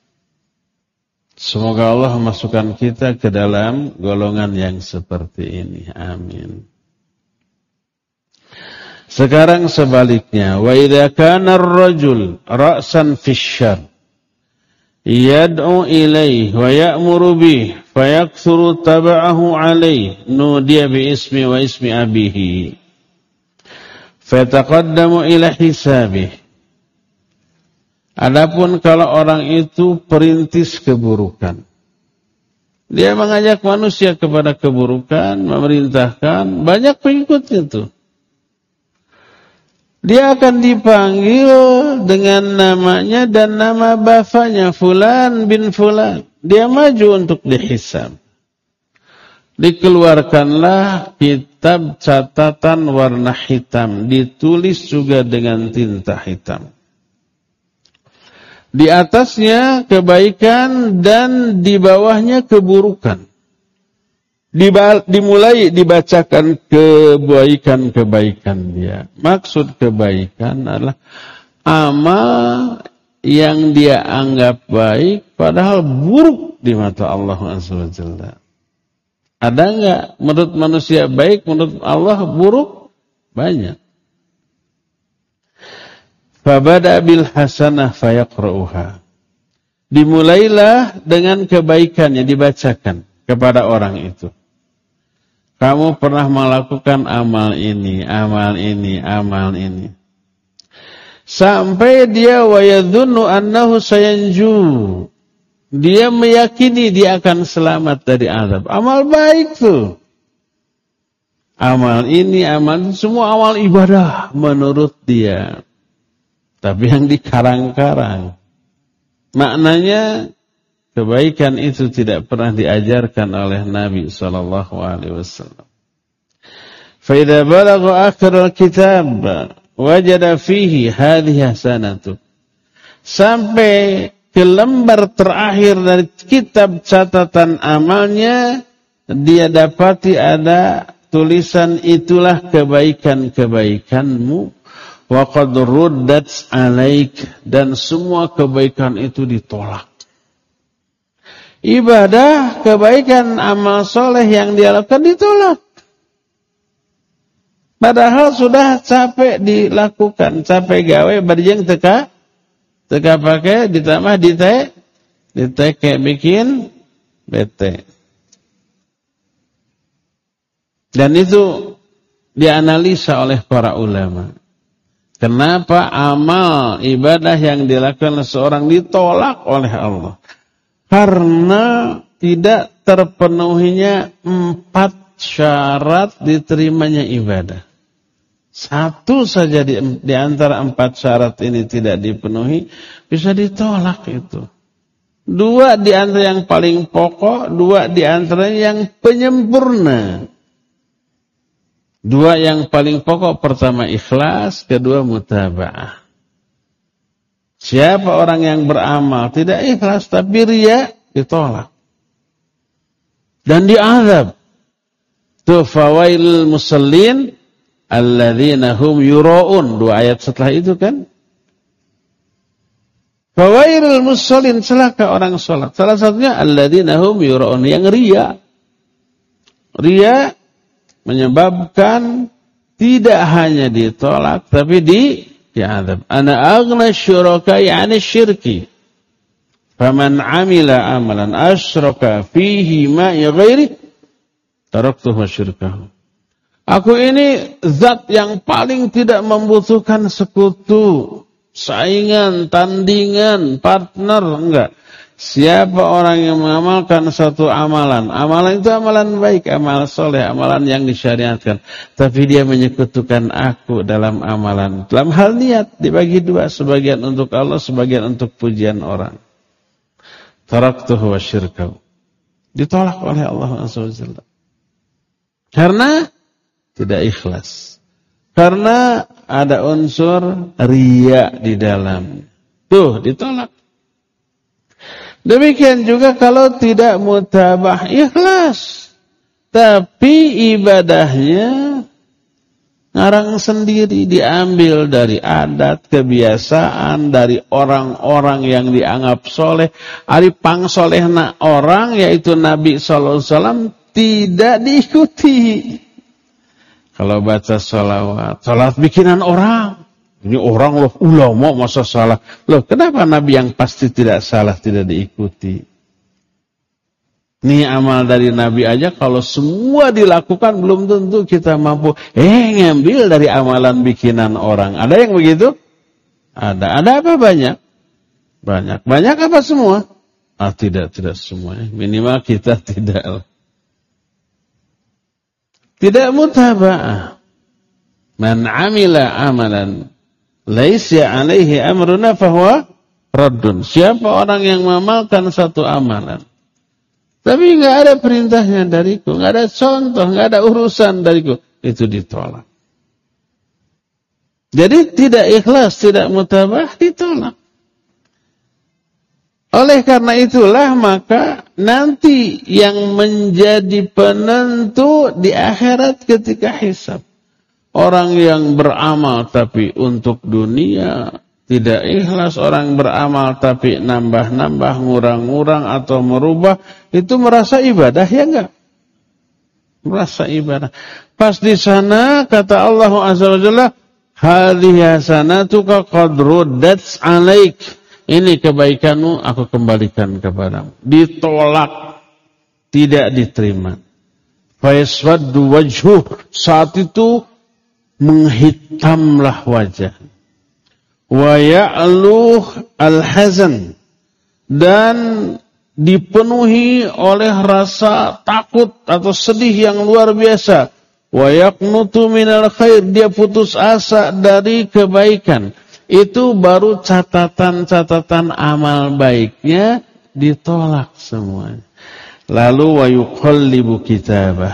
Semoga Allah memasukkan kita ke dalam golongan yang seperti ini. Amin. Sekarang sebaliknya, wa idza kana ar-rajul ra'san fi syarr yad'u ilayhi wa ya'muru bihi fayakthuru tab'ahu alayhi nudiya bi ismi wa ismi abihi fataqaddamu ila hisabihi. Adapun kalau orang itu perintis keburukan, dia mengajak manusia kepada keburukan, memerintahkan, banyak pengikutnya tuh. Dia akan dipanggil dengan namanya dan nama bapaknya, Fulan bin Fulan. Dia maju untuk dihisab. Dikeluarkanlah kitab catatan warna hitam, ditulis juga dengan tinta hitam. Di atasnya kebaikan dan di bawahnya keburukan. Dimulai dibacakan kebaikan-kebaikan dia. Maksud kebaikan adalah amal yang dia anggap baik padahal buruk di mata Allah Azza wa Jalla. Ada enggak menurut manusia baik, menurut Allah buruk? Banyak. Fabada bil hasanah fayaqra'uha. Dimulailah dengan kebaikannya dibacakan kepada orang itu. Kamu pernah melakukan amal ini, amal ini, amal ini. Sampai dia wa yadhunnu annahu sayanju. Dia meyakini dia akan selamat dari azab. Amal baik tuh. Amal ini, amal ini, semua amal ibadah menurut dia. Tapi yang dikarang-karang. Maknanya kebaikan itu tidak pernah diajarkan oleh Nabi sallallahu alaihi wasallam. Fa idza balagha akhir al-kitab wajada fihi hadhihi hasanatu. Sampai ke lembar terakhir dari kitab catatan amalnya, dia dapati ada tulisan itulah kebaikan-kebaikanmu. Wa qad ruddat alaik, dan semua kebaikan itu ditolak. Ibadah, kebaikan, amal soleh yang dia lakukan ditolak. Padahal sudah capek dilakukan, capek gawe, berjeng teka, teka pakai, ditambah dite, diteke bikin bete. Dan itu dianalisa oleh para ulama. Kenapa amal ibadah yang dilakukan seorang ditolak oleh Allah? Karena tidak terpenuhinya empat syarat diterimanya ibadah. Satu saja di, di antara empat syarat ini tidak dipenuhi, bisa ditolak itu. Dua di antara yang paling pokok, dua di antara yang penyempurna. Dua yang paling pokok, pertama ikhlas, kedua mutaba'ah. Siapa orang yang beramal tidak ikhlas tapi riya, ditolak dan diazab. Tu fawailul musallin alladzina hum yura'un. Dua ayat setelah itu kan. Fawailul musallin, celaka orang salat. Salah satunya alladzina hum yura'un, yang riya. Riya menyebabkan tidak hanya ditolak tapi di di'adzab. Ana aghna syuraka'i 'ani syirki. Faman 'amila amalan asyraka fihi ma'i ghairi taraktuhu syirkahu. Aku ini zat yang paling tidak membutuhkan sekutu, saingan, tandingan, partner, enggak. Siapa orang yang mengamalkan satu amalan, amalan itu amalan baik, amalan soleh, amalan yang disyariatkan, tapi dia menyekutukan aku dalam amalan. Dalam hal niat dibagi dua, sebagian untuk Allah, sebagian untuk pujian orang. Taraktuhu wa syirkahu. Ditolak oleh Allah subhanahu wa taala. Karena tidak ikhlas. Karena ada unsur riya di dalam. Tuh, ditolak. Demikian juga kalau tidak mutabah, ikhlas. Tapi ibadahnya ngarang sendiri, diambil dari adat, kebiasaan, dari orang-orang yang dianggap soleh. Ari pangsolehna orang, yaitu Nabi sallallahu alaihi wasallam, tidak diikuti. Kalau baca sholawat, sholat bikinan orang. Ini orang loh, ulama masa salah. Loh, kenapa Nabi yang pasti tidak salah tidak diikuti? Ini amal dari Nabi aja kalau semua dilakukan belum tentu kita mampu. Eh, ngambil dari amalan bikinan orang. Ada yang begitu? Ada. Ada apa banyak? Banyak. Banyak apa semua? Ah, tidak, tidak semuanya. Minimal kita tidak. Tidak mutaba'ah. Man amila amalan laisa alaihi amruna fahuwa raddun. Siapa orang yang mengamalkan satu amalan tapi enggak ada perintahnya dariku, enggak ada contoh, enggak ada urusan dariku, itu ditolak. Jadi tidak ikhlas, tidak mutaba'ah, ditolak. Oleh karena itulah maka nanti yang menjadi penentu di akhirat ketika hisab. Orang yang beramal tapi untuk dunia tidak ikhlas, orang beramal tapi nambah-nambah, ngurang-ngurang atau merubah, itu merasa ibadah ya enggak? Merasa ibadah. Pas di sana kata Allah Azza wa Jalla, hadhihi hasanatuka qad ruddat 'alaik. Ini kebaikanmu aku kembalikan kepadamu. Ditolak, tidak diterima. Fayaswaddu wajhuh, saat itu menghitamlah wajah. Wa ya'luh al-hazan, dan dipenuhi oleh rasa takut atau sedih yang luar biasa. Wa yaqnutu minal khair, dia putus asa dari kebaikan. Itu baru catatan-catatan amal baiknya ditolak semuanya. Lalu wa yuqallibu kitabah,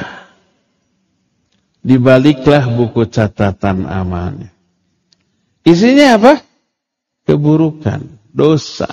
dibaliklah buku catatan amalnya. Isinya apa? Keburukan, dosa.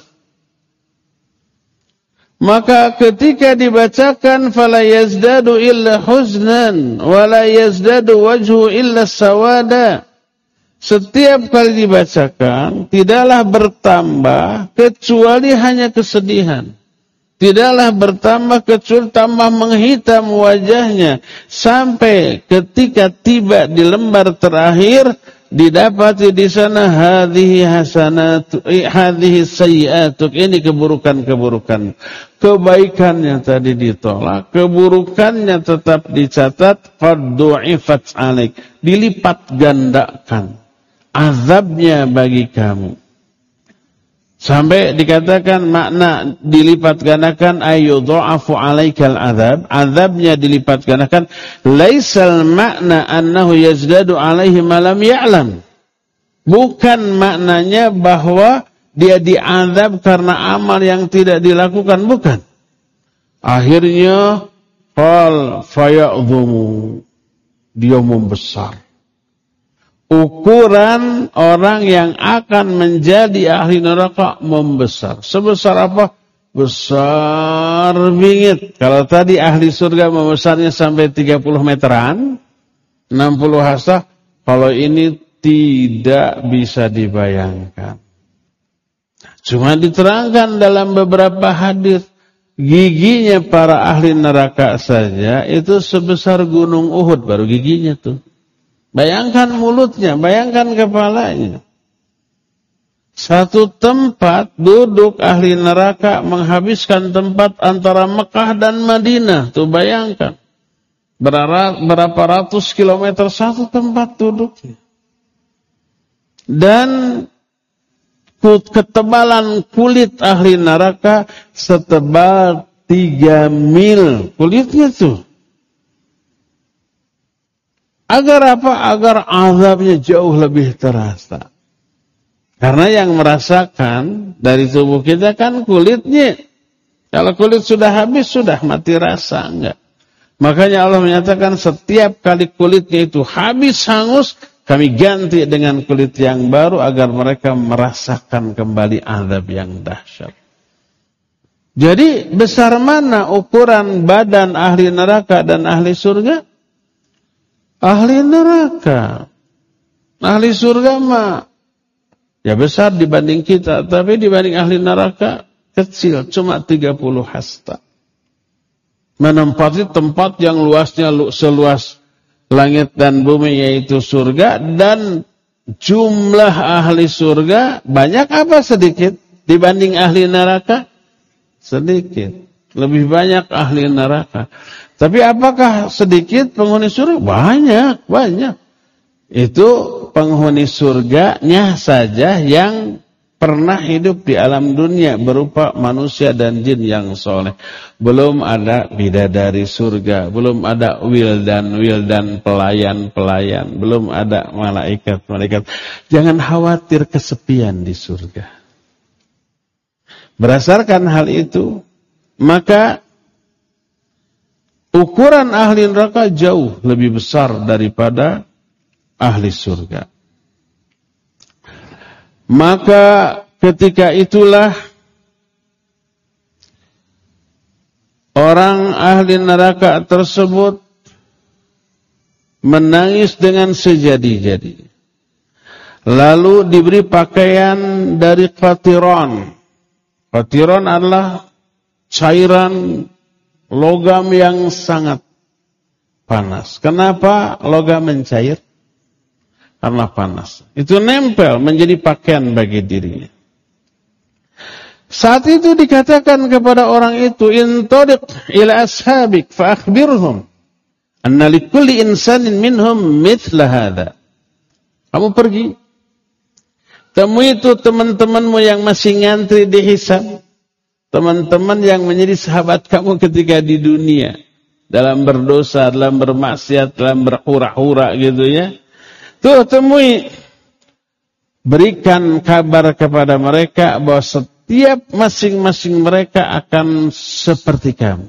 Maka ketika dibacakan fala yazdadu illa huznan wala yazdadu wajhu illa sawada. Setiap kali dibacakan tidaklah bertambah kecuali hanya kesedihan. Tidaklah bertambah kecuali tambah menghitam wajahnya. Sampai ketika tiba di lembar terakhir, didapati di sana hadhihi hasanatu hadhihi sayyi'atuk, ini keburukan-keburukan. Kebaikannya tadi ditolak, keburukannya tetap dicatat, qad du'ifat 'alaik, dilipat gandakan azabnya bagi kamu. Sampai dikatakan makna dilipat gandakan ayyudha'afu 'alaikal azab, azabnya dilipat gandakan. Laisal makna annahu yazdadu 'alaihi ma lam ya'lam. Bukan maknanya bahwa dia diazab karena amal yang tidak dilakukan, bukan. Akhirnya qal faya'dhumu, dia membesar. Ukuran orang yang akan menjadi ahli neraka membesar. Sebesar apa? Besar bingit. Kalau tadi ahli surga membesarnya sampai tiga puluh meteran, enam puluh hasta, kalau ini tidak bisa dibayangkan. Cuma diterangkan dalam beberapa hadis, giginya para ahli neraka saja itu sebesar gunung Uhud, baru giginya tuh. Bayangkan mulutnya, bayangkan kepalanya. Satu tempat duduk ahli neraka menghabiskan tempat antara Mekah dan Madinah. Tuh bayangkan. Berapa, berapa ratus kilometer satu tempat duduknya. Dan ketebalan kulit ahli neraka setebal tiga mil. Kulitnya tuh. Agar apa? Agar azabnya jauh lebih terasa. Karena yang merasakan dari tubuh kita kan kulitnya. Kalau kulit sudah habis, sudah mati rasa. Enggak. Makanya Allah menyatakan setiap kali kulitnya itu habis, hangus, kami ganti dengan kulit yang baru agar mereka merasakan kembali azab yang dahsyat. Jadi besar mana ukuran badan ahli neraka dan ahli surga? Ahli neraka. Ahli surga mah ya besar dibanding kita, tapi dibanding ahli neraka kecil, cuma tiga puluh hasta. Menempati tempat yang luasnya seluas langit dan bumi, yaitu surga, dan jumlah ahli surga banyak apa sedikit dibanding ahli neraka? Sedikit. Lebih banyak ahli neraka. Tapi apakah sedikit penghuni surga? Banyak, banyak. Itu penghuni surganya saja yang pernah hidup di alam dunia berupa manusia dan jin yang soleh. Belum ada bidadari surga, belum ada wildan-wildan pelayan-pelayan, belum ada malaikat-malaikat. Jangan khawatir kesepian di surga. Berdasarkan hal itu, maka ukuran ahli neraka jauh lebih besar daripada ahli surga. Maka ketika itulah orang ahli neraka tersebut menangis dengan sejadi-jadi. Lalu diberi pakaian dari qatiran. Qatiran adalah cairan logam yang sangat panas. Kenapa logam mencair? Karena panas. Itu nempel menjadi pakaian bagi dirinya. Saat itu dikatakan kepada orang itu, intadiq ila ashabik fa akhbirhum anna likulli insanin minhum mithla hadha. Kamu pergi, temui itu teman-temanmu yang masih ngantri di hisab, teman-teman yang menjadi sahabat kamu ketika di dunia, dalam berdosa, dalam bermaksiat, dalam berhura-hura gitu ya. Tuh temui, berikan kabar kepada mereka bahwa setiap masing-masing mereka akan seperti kamu.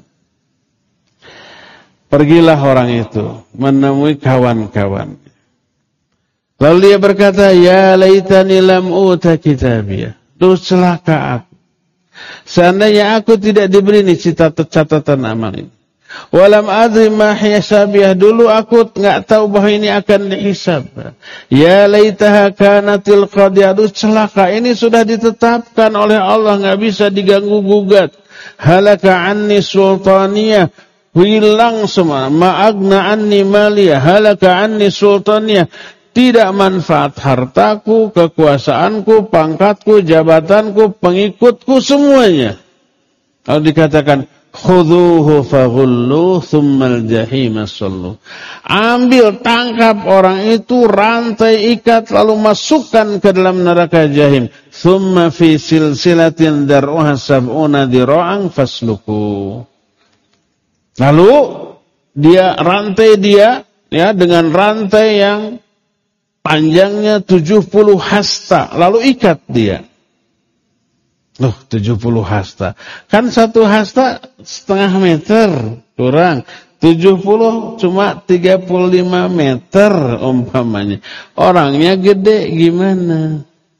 Pergilah orang itu menemui kawan-kawan. Lalu dia berkata, ya laitani lam uta kitabiyah. Duh celaka aku. Seandainya aku tidak diberi nih catatan amal ini. Walam adri ma hisabiyah, dulu aku enggak tahu bahwa ini akan dihisab. Ya laitaha kanatil qadiyah, celaka ini sudah ditetapkan oleh Allah, enggak bisa diganggu gugat. Halaka anni sultaniyah, hilang semua. Ma'agna anni maliyah, halaka anni sultaniyah, tidak manfaat hartaku, kekuasaanku, pangkatku, jabatanku, pengikutku, semuanya. Kalau dikatakan khudhuhu faghullu thummal jahima sallu. Ambil, tangkap orang itu, rantai, ikat, lalu masukkan ke dalam neraka jahim. Thumma fi silsilatin dar'uha sab'una dira'an fasluku. Lalu dia rantai dia ya dengan rantai yang panjangnya tujuh puluh hasta, lalu ikat dia. Loh, tujuh puluh hasta. Kan satu hasta setengah meter, kurang. tujuh puluh cuma tiga puluh lima meter umpamanya. Orangnya gede gimana?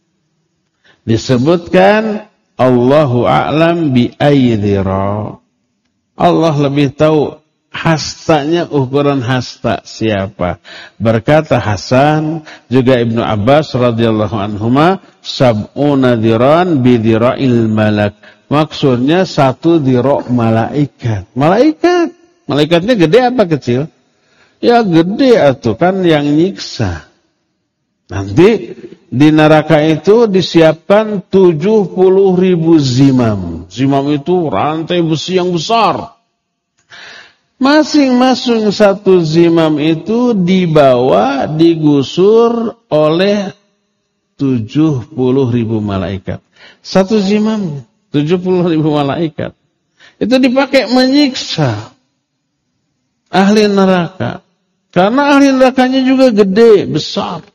Disebutkan Allahu a'lam bi aydira. Allah lebih tahu hastanya ukuran hasta siapa? Berkata Hasan, juga Ibnu Abbas radhiyallahu anhuma, sab'una dhiran bi dhira'il malak. Maksudnya satu dhira' malaikat. Malaikat. Malaikatnya gede apa kecil? Ya gede atuh, kan yang nyiksa. Nanti di neraka itu disiapkan tujuh puluh ribu zimam. Zimam itu rantai besi yang besar. Masing-masing satu zimam itu dibawa, digusur oleh tujuh puluh ribu malaikat. Satu zimam, tujuh puluh ribu malaikat. Itu dipakai menyiksa ahli neraka. Karena ahli nerakanya juga gede, besar.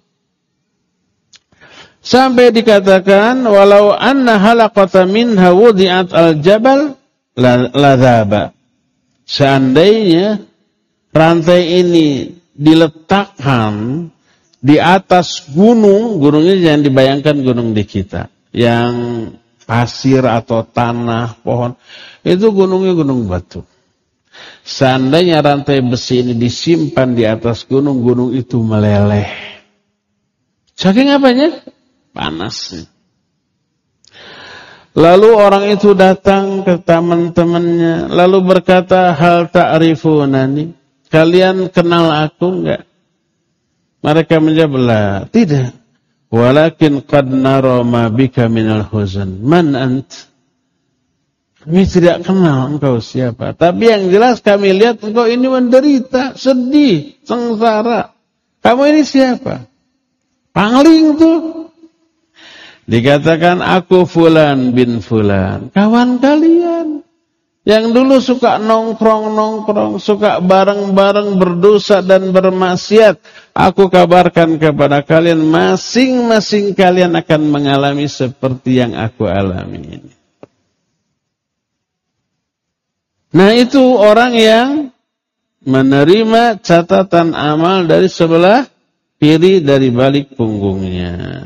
Sampai dikatakan, walau anna halaqata minha wudi'at al-jabal ladhaba. Seandainya rantai ini diletakkan di atas gunung, gunungnya jangan dibayangkan gunung di kita, yang pasir atau tanah, pohon, itu gunungnya gunung batu. Seandainya rantai besi ini disimpan di atas gunung, gunung itu meleleh. Saking apanya? Panasnya. Lalu orang itu datang ke teman-temannya, lalu berkata, hal ta'rifunani, kalian kenal aku enggak? Mereka menjawab, la, tidak. Walakin qad nara ma bika minal huzn. Man ant? Kami tidak kenal engkau siapa. Tapi yang jelas kami lihat engkau ini menderita, sedih, sengsara. Kamu ini siapa? Pangling tuh. Dikatakan aku fulan bin fulan, kawan kalian yang dulu suka nongkrong-nongkrong, suka bareng-bareng berdosa dan bermaksiat. Aku kabarkan kepada kalian, masing-masing kalian akan mengalami seperti yang aku alami ini. Nah, itu orang yang menerima catatan amal dari sebelah kiri dari balik punggungnya.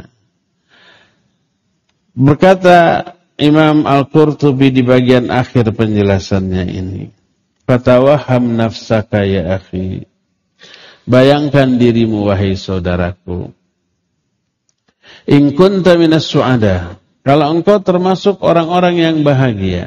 Berkata Imam Al-Qurtubi di bagian akhir penjelasannya ini, fatawahham nafsaka ya akhi, bayangkan dirimu wahai saudaraku, in kunta minas su'ada, kalau engkau termasuk orang-orang yang bahagia,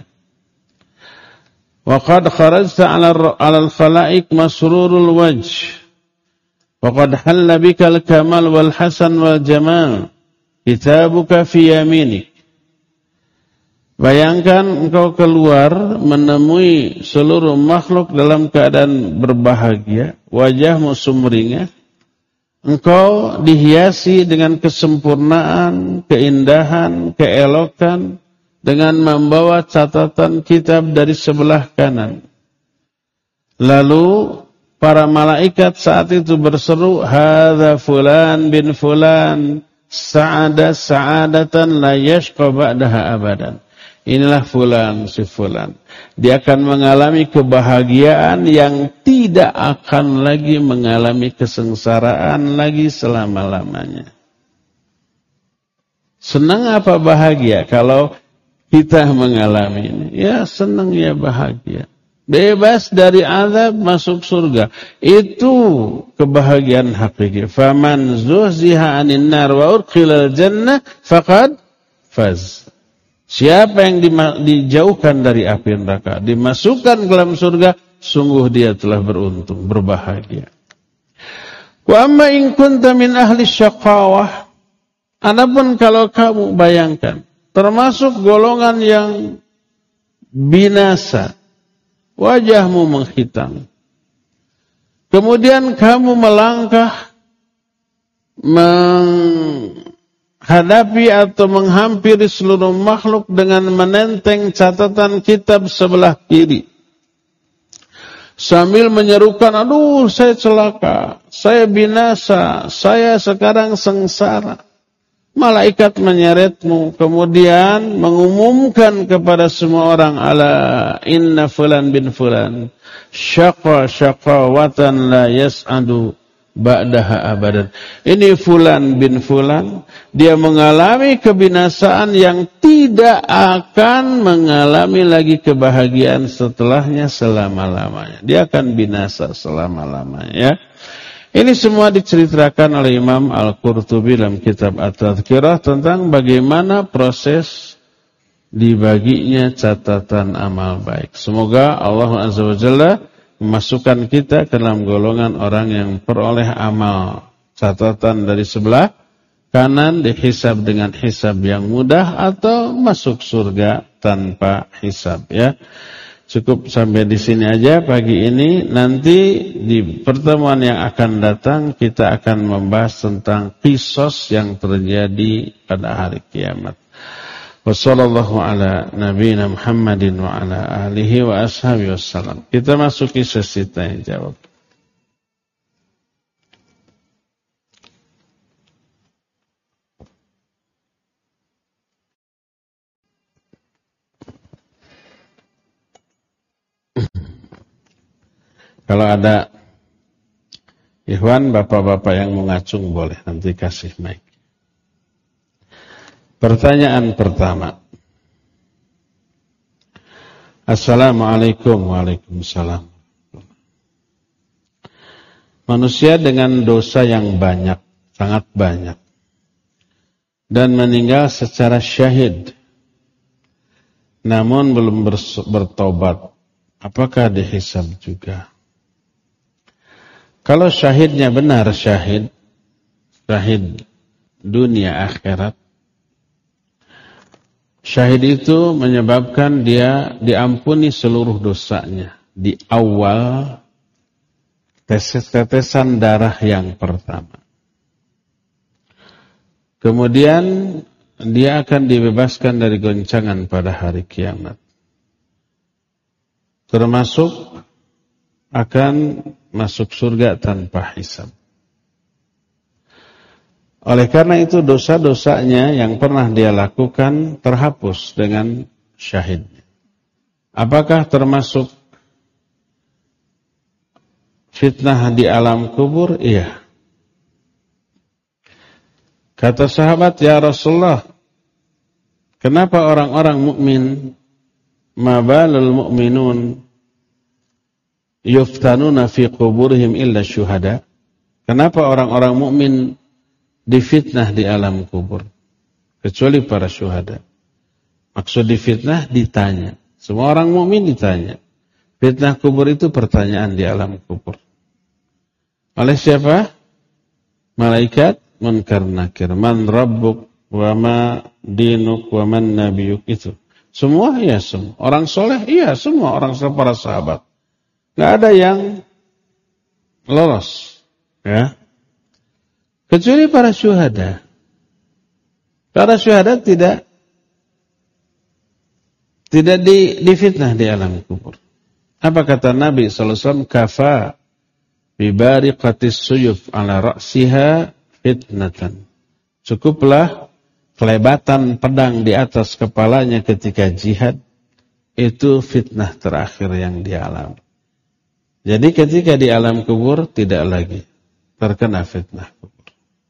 wa qad kharajta 'ala al-khalaiq masrurul wajh, wa qad halla bikal kamal wal hasan wal jamal, kitabuka fi yaminik. Bayangkan engkau keluar menemui seluruh makhluk dalam keadaan berbahagia, wajahmu sumringah, engkau dihiasi dengan kesempurnaan, keindahan, keelokan, dengan membawa catatan kitab dari sebelah kanan. Lalu para malaikat saat itu berseru, hadza fulan bin fulan, sa'ada sa'adatan la yashqa ba'daha abadan. Inilah fulan si fulan. Dia akan mengalami kebahagiaan yang tidak akan lagi mengalami kesengsaraan lagi selama-lamanya. Senang apa bahagia kalau kita mengalami ini? Ya senang, ya bahagia. Bebas dari azab, masuk surga. Itu kebahagiaan hakiki. Faman zuhziha 'anil nar wa udkhilal jannah faqad faz. Siapa yang dijauhkan dari api neraka, dimasukkan ke dalam surga, sungguh dia telah beruntung, berbahagia. Wa amma in kunta min ahli syaqawah, adapun kalau kamu bayangkan termasuk golongan yang binasa, wajahmu menghitam, kemudian kamu melangkah menghadapi atau menghampiri seluruh makhluk dengan menenteng catatan kitab sebelah kiri, sambil menyerukan, aduh saya celaka, saya binasa, saya sekarang sengsara. Malaikat menyeretmu, kemudian mengumumkan kepada semua orang, ala inna fulan bin fulan syaqa syaqawatan la yas'adu ba'daha abadan. Ini fulan bin fulan, dia mengalami kebinasaan yang tidak akan mengalami lagi kebahagiaan setelahnya selama-lamanya. Dia akan binasa selama-lamanya, ya. Ini semua diceritakan oleh Imam Al-Qurtubi dalam kitab At-Tadhkirah tentang bagaimana proses dibaginya catatan amal baik. Semoga Allah Azza wa Jalla memasukkan kita ke dalam golongan orang yang peroleh amal catatan dari sebelah kanan, dihisab dengan hisab yang mudah, atau masuk surga tanpa hisab, ya. Cukup sampai di sini aja pagi ini. Nanti di pertemuan yang akan datang kita akan membahas tentang qisas yang terjadi pada hari kiamat. Wassallallahu ala nabiyina Muhammadin wa ala alihi wa ashabihi wassalam. Kita masuki sesi tanya jawab. Kalau ada ikhwan, bapak-bapak yang mengacung boleh nanti kasih mic. Pertanyaan pertama. Assalamualaikum. Waalaikumsalam. Manusia dengan dosa yang banyak, sangat banyak, dan meninggal secara syahid, namun belum bertobat, apakah dihisab juga? Kalau syahidnya benar syahid, syahid dunia akhirat, syahid itu menyebabkan dia diampuni seluruh dosanya di awal tetes-tetesan darah yang pertama. Kemudian dia akan dibebaskan dari goncangan pada hari kiamat. Termasuk akan masuk surga tanpa hisab. Oleh karena itu dosa-dosanya yang pernah dia lakukan terhapus dengan syahidnya. Apakah termasuk fitnah di alam kubur? Iya. Kata sahabat, ya Rasulullah, kenapa orang-orang mukmin, mabalul mu'minun yuftanuna fi quburihim illa syuhada? Kenapa orang-orang mukmin difitnah di alam kubur kecuali para syuhada? Maksud difitnah, ditanya. Semua orang mukmin ditanya. Fitnah kubur itu pertanyaan di alam kubur. Oleh siapa? Malaikat munkar nakir. Man rabbuk wa ma dinuk wa man nabiyuk, itu. Semua iya semua. Orang soleh iya semua. Orang para sahabat. Nggak ada yang lolos, ya, kecuali para syuhada. Para syuhada tidak tidak di, difitnah di alam kubur. Apa kata Nabi sallallahu alaihi wasallam? Kafa bi bariqatis suyuf ala ra'siha fitnatan. Cukuplah kelebatan pedang di atas kepalanya ketika jihad, itu fitnah terakhir yang dialami. Jadi ketika di alam kubur tidak lagi terkena fitnah kubur.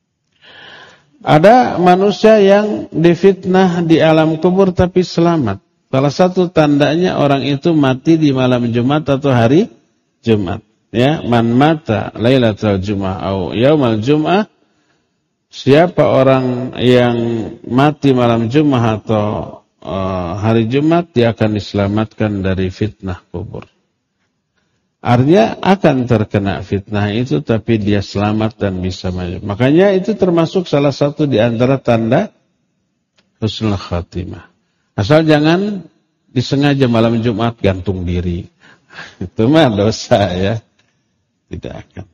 Ada manusia yang difitnah di alam kubur tapi selamat. Salah satu tandanya orang itu mati di malam Jumat atau hari Jumat. Ya, man mata lailatul Jum'ah atau yaumal Jum'ah. Siapa orang yang mati malam Jumat atau uh, hari Jumat, dia akan diselamatkan dari fitnah kubur. Artinya akan terkena fitnah itu, tapi dia selamat dan bisa maju. Makanya itu termasuk salah satu di antara tanda husnul khatimah. Asal jangan disengaja malam Jumat gantung diri. Itu mah dosa, ya. Tidak akan.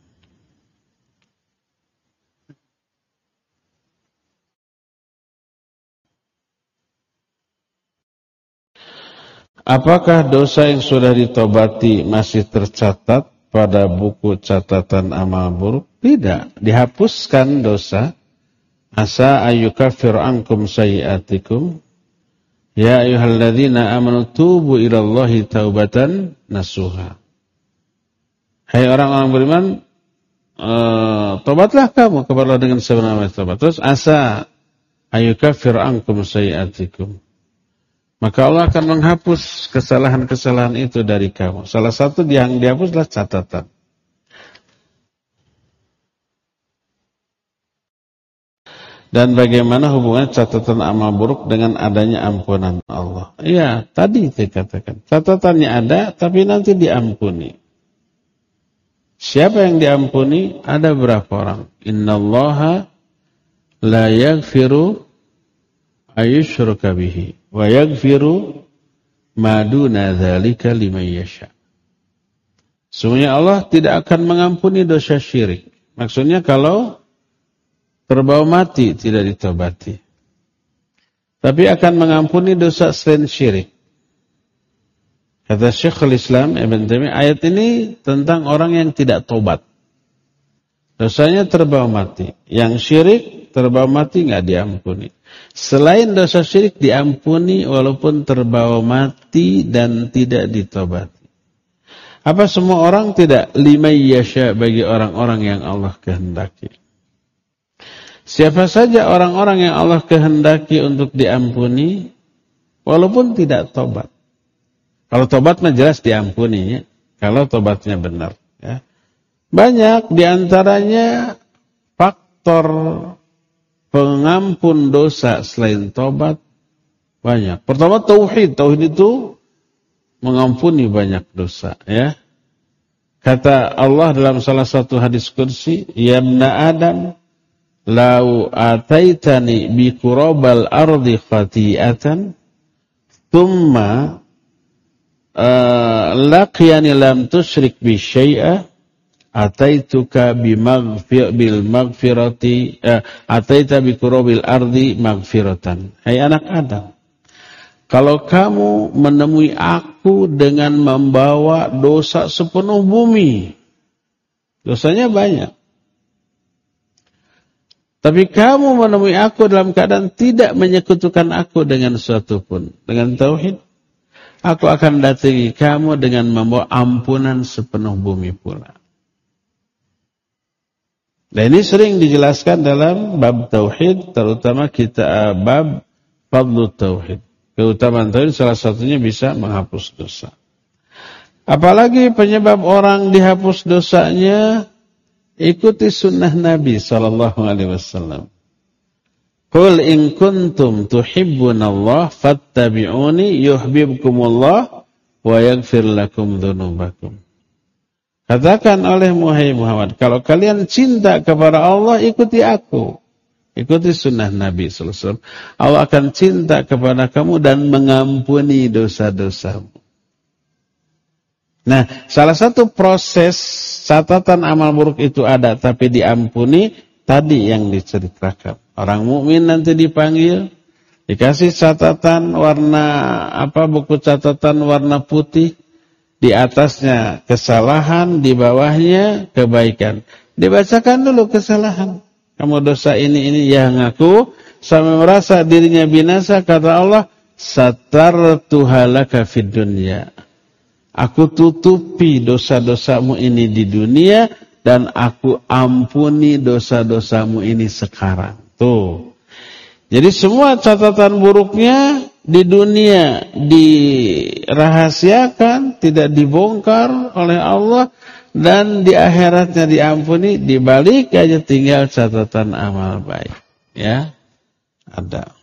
Apakah dosa yang sudah ditobati masih tercatat pada buku catatan amal buruk? Tidak, dihapuskan dosa. Asa ayyukaffir ankum sayyi'atikum. Ya ayyuhalladzina amanu tubu ilallahi taubatan nasuha. Hai orang-orang beriman, uh, tobatlah kamu kepada Allah dengan sebenar-benar tobat. Terus asa ayyukaffir ankum sayi'atikum. Maka Allah akan menghapus kesalahan-kesalahan itu dari kamu. Salah satu yang dihapuslah catatan. Dan bagaimana hubungan catatan amal buruk dengan adanya ampunan Allah? Iya, tadi saya katakan. Catatannya ada, tapi nanti diampuni. Siapa yang diampuni? Ada berapa orang? Innallaha la yaghfiru ayyushraka bihi wa yaghfiru ma duna dzalika liman yasha. Sesungguhnya Allah tidak akan mengampuni dosa syirik. Maksudnya kalau terbawa mati tidak ditobati. Tapi akan mengampuni dosa selain syirik. Kata Syekhul Islam Ibn Taimiyah, ayat ini tentang orang yang tidak tobat. Dosanya terbawa mati. Yang syirik terbawa mati enggak diampuni. Selain dosa syirik diampuni walaupun terbawa mati dan tidak ditobati. Apa semua orang? Tidak. Liman yasha, bagi orang-orang yang Allah kehendaki. Siapa saja orang-orang yang Allah kehendaki untuk diampuni, walaupun tidak tobat. Kalau tobat mah jelas diampuni, ya. Kalau tobatnya benar. Ya. Banyak diantaranya faktor pengampun dosa selain tobat, banyak. Pertama tauhid. Tauhid itu mengampuni banyak dosa. Ya. Kata Allah dalam salah satu hadis qudsi, ya ibna Adam, lau ataitani bi qurabal ardi khati'atan thumma uh, laqiyani lam tusyrik bi syai'a ataituka bi maghfir bil maghfirati uh, ataita bi qurabil ardi maghfiratan. Hai anak Adam, kalau kamu menemui aku dengan membawa dosa sepenuh bumi, dosanya banyak, tapi kamu menemui aku dalam keadaan tidak menyekutukan aku dengan sesuatu pun. Dengan tauhid, aku akan datangi kamu dengan membawa ampunan sepenuh bumi pula. Dan ini sering dijelaskan dalam bab tauhid, terutama kita bab fadlu tauhid. Keutamaan tauhid salah satunya bisa menghapus dosa. Apalagi penyebab orang dihapus dosanya, ikuti sunnah Nabi sallallahu alaihi wasallam. Qul in kuntum tuhibbunallah fattabi'uni yuhibbukumullah wa yaghfir lakum dzunubakum. Katakan oleh Muhammad, kalau kalian cinta kepada Allah, ikuti aku. Ikuti sunnah Nabi sallallahu alaihi wasallam. Allah akan cinta kepada kamu dan mengampuni dosa-dosamu. Nah, salah satu proses catatan amal buruk itu ada tapi diampuni, tadi yang diceritakan. Orang mukmin nanti dipanggil, dikasih catatan warna apa, buku catatan warna putih, di atasnya kesalahan, di bawahnya kebaikan. Dibacakan dulu kesalahan. Kamu dosa ini ini ya ngaku, sampai merasa dirinya binasa, kata Allah, satartuha laka fid dunya. Aku tutupi dosa-dosamu ini di dunia dan aku ampuni dosa-dosamu ini sekarang. Tuh. Jadi semua catatan buruknya di dunia dirahasiakan, tidak dibongkar oleh Allah, dan di akhiratnya diampuni, dibalik aja tinggal catatan amal baik. Ya. Ada.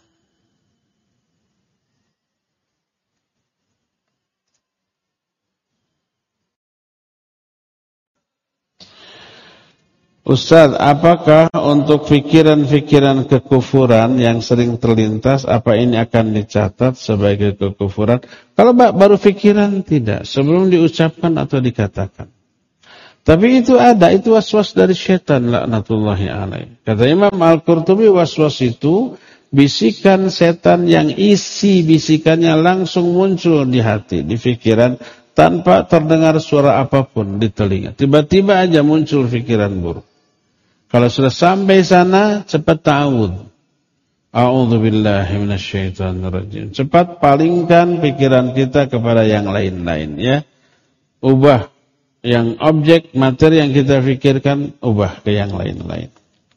Ustaz, apakah untuk fikiran-fikiran kekufuran yang sering terlintas, apa ini akan dicatat sebagai kekufuran? Kalau baru fikiran tidak, sebelum diucapkan atau dikatakan. Tapi itu ada, itu waswas dari syaitan, laknatullahi alaih. Kata Imam Al-Qurtubi, waswas itu bisikan setan yang isi bisikannya langsung muncul di hati, di fikiran, tanpa terdengar suara apapun di telinga. Tiba-tiba aja muncul fikiran buruk. Kalau sudah sampai sana, cepat ta'awudz. A'udzubillahi minasyaitonirrajim. Cepat palingkan pikiran kita kepada yang lain-lain, ya. Ubah yang objek materi yang kita pikirkan, ubah ke yang lain-lain.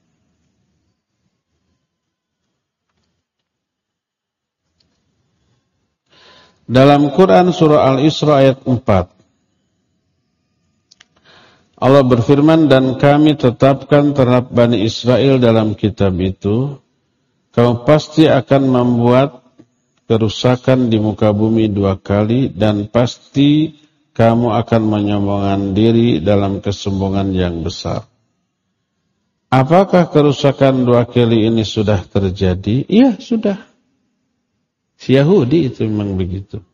Dalam Quran surah Al-Isra ayat empat, Allah berfirman, dan kami tetapkan terhadap Bani Israel dalam kitab itu, kamu pasti akan membuat kerusakan di muka bumi dua kali, dan pasti kamu akan menyombongkan diri dalam kesombongan yang besar. Apakah kerusakan dua kali ini sudah terjadi? Iya, sudah. Si Yahudi itu memang begitu.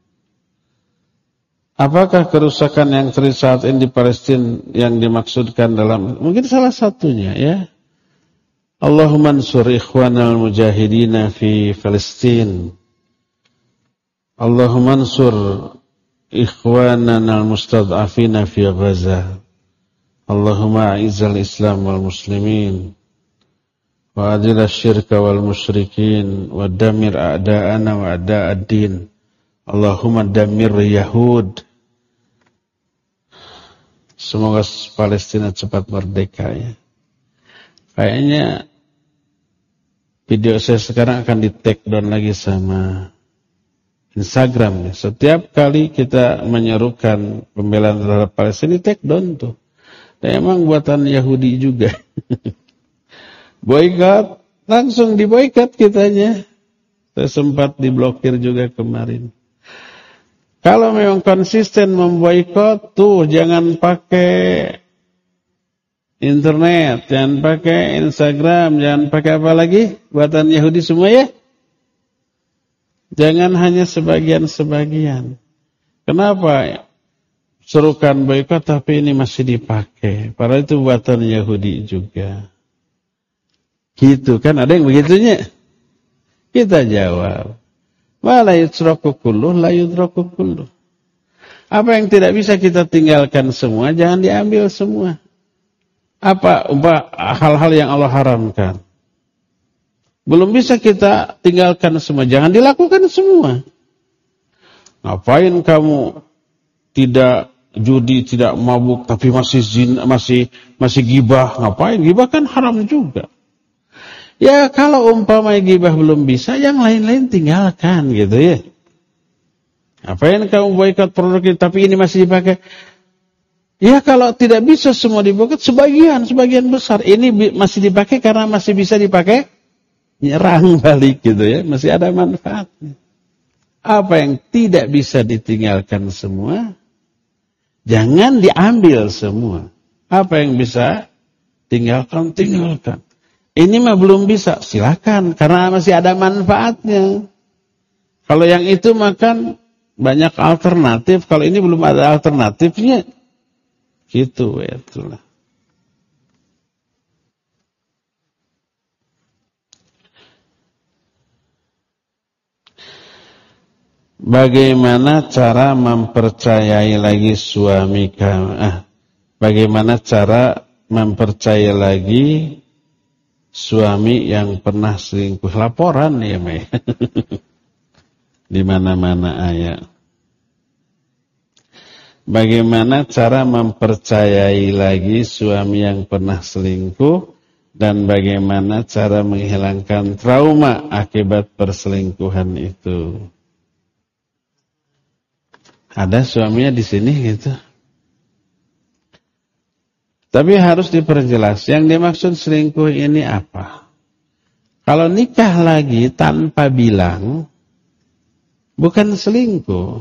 Apakah kerusakan yang terjadi saat ini di Palestina yang dimaksudkan dalam, mungkin salah satunya ya. Allahumma ansur ikhwanal mujahidina fi Palestina. Allahumma ansur ikhwanana al-mustad'afina fi Gaza. Allahumma a'izzal Islam wal muslimin wa adil asy-syirka wal musyrikin wa damir a'da'ana wa a'da'ad din. Allahumma damir Yahud. Semoga Palestina cepat merdeka ya. Kayaknya video saya sekarang akan di-take down lagi sama Instagram ya. Setiap kali kita menyerukan pembelaan terhadap Palestina, di-take down tuh. Dan emang buatan Yahudi juga. Boykot, langsung diboykot kitanya. Saya sempat diblokir juga kemarin. Kalau memang konsisten memboykot, tuh jangan pakai internet, jangan pakai Instagram, jangan pakai apa lagi? Buatan Yahudi semua ya. Jangan hanya sebagian-sebagian. Kenapa serukan boykot tapi ini masih dipakai? Padahal itu buatan Yahudi juga. Gitu kan, ada yang begitunya? Kita jawab. Wa la yutraku kulluh la yutraku kulluh. Apa yang tidak bisa kita tinggalkan semua, jangan diambil semua. Apa umpah hal-hal yang Allah haramkan? Belum bisa kita tinggalkan semua, jangan dilakukan semua. Ngapain kamu tidak judi, tidak mabuk, tapi masih zina, masih masih gibah? Ngapain? Gibah kan haram juga. Ya kalau umpama gibah belum bisa, yang lain-lain tinggalkan gitu ya. Ngapain kamu boikot produk ini, tapi ini masih dipakai? Ya kalau tidak bisa semua diboikot, sebagian, sebagian besar. Ini masih dipakai karena masih bisa dipakai, nyerang balik gitu ya. Masih ada manfaatnya. Apa yang tidak bisa ditinggalkan semua, jangan diambil semua. Apa yang bisa tinggalkan, tinggalkan. Ini mah belum bisa, silakan karena masih ada manfaatnya. Kalau yang itu makan banyak alternatif, kalau ini belum ada alternatifnya. Gitu ya, itulah. Bagaimana cara mempercayai lagi suami kamu? Ah, bagaimana cara mempercayai lagi suami yang pernah selingkuh? Laporan ya, Mei. Di mana-mana ayat. Bagaimana cara mempercayai lagi suami yang pernah selingkuh dan bagaimana cara menghilangkan trauma akibat perselingkuhan itu? Ada suaminya di sini gitu. Tapi harus diperjelas, yang dimaksud selingkuh ini apa? Kalau nikah lagi tanpa bilang, bukan selingkuh.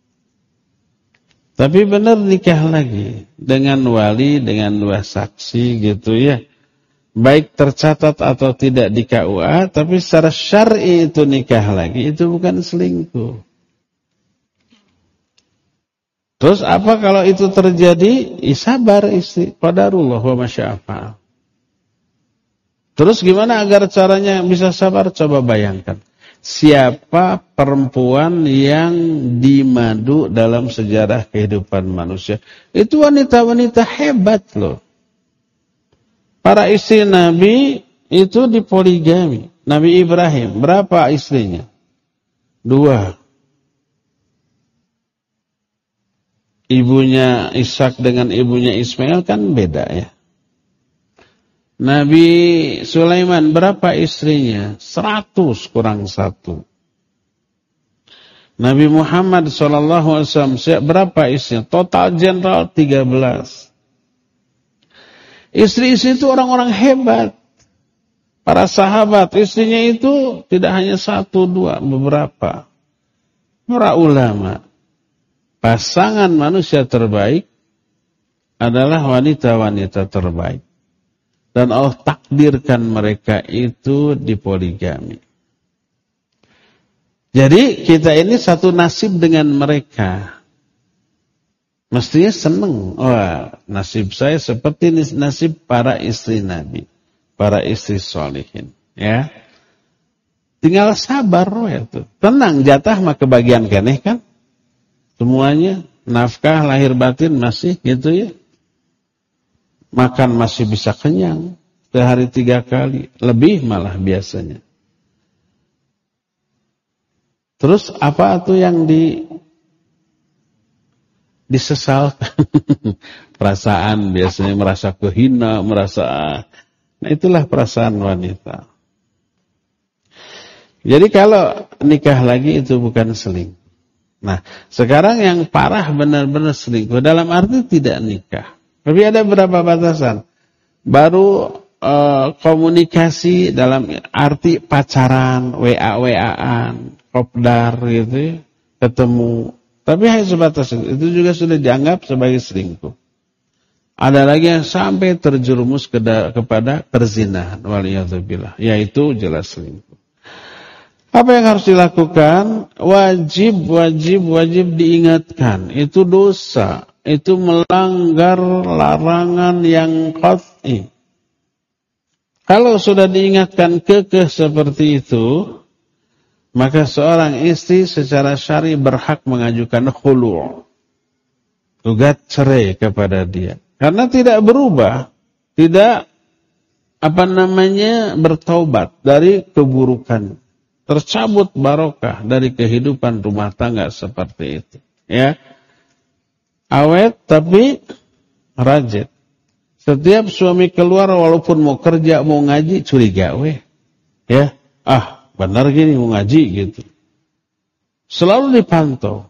Tapi benar nikah lagi, dengan wali, dengan dua saksi gitu ya. Baik tercatat atau tidak di K U A, tapi secara syar'i itu nikah lagi, itu bukan selingkuh. Terus apa kalau itu terjadi? Isabar istri, qadarullah wa masya'afa'al. Terus gimana agar caranya bisa sabar? Coba bayangkan. Siapa perempuan yang dimadu dalam sejarah kehidupan manusia? Itu wanita-wanita hebat loh. Para istri Nabi itu dipoligami. Nabi Ibrahim, berapa istrinya? Dua. ibunya Ishak dengan ibunya Ismail kan beda ya. Nabi Sulaiman berapa istrinya? Seratus kurang satu. Nabi Muhammad shallallahu alaihi wasallam berapa istrinya? Total jenderal tiga belas. Istri-istri itu orang-orang hebat. Para sahabat, istrinya itu tidak hanya satu, dua, beberapa. Para ulama. Pasangan manusia terbaik adalah wanita-wanita terbaik. Dan Allah takdirkan mereka itu dipoligami. Jadi kita ini satu nasib dengan mereka. Mestinya senang. Wah, nasib saya seperti nasib para istri Nabi. Para istri solihin. Ya. Tinggal sabar. Ya, tuh. Tenang, jatah mah kebagian keneh kan. Semuanya, nafkah, lahir batin masih gitu ya. Makan masih bisa kenyang. Sehari tiga kali. Lebih malah biasanya. Terus apa itu yang di disesalkan? Perasaan biasanya merasa kehina, merasa... Nah itulah perasaan wanita. Jadi kalau nikah lagi itu bukan selingkuh. Nah sekarang yang parah benar-benar selingkuh. Dalam arti tidak nikah. Tapi ada beberapa batasan. Baru uh, komunikasi dalam arti pacaran, W A-W A-an, kopdar gitu ya, ketemu. Tapi hanya sebatas itu. Itu juga sudah dianggap sebagai selingkuh. Ada lagi yang sampai terjerumus ke kepada perzinahan. Waliyadzubillah. Yaitu jelas selingkuh. Apa yang harus dilakukan? Wajib, wajib, wajib diingatkan. Itu dosa. Itu melanggar larangan yang qat'i. Kalau sudah diingatkan kekeh seperti itu, maka seorang istri secara syar'i berhak mengajukan khulu'. Gugat cerai kepada dia. Karena tidak berubah, tidak apa namanya bertaubat dari keburukan. Tercabut barokah dari kehidupan rumah tangga seperti itu. Ya. Awet tapi rajin. Setiap suami keluar walaupun mau kerja, mau ngaji, curiga weh. Ya, ah, benar gini mau ngaji gitu. Selalu dipantau.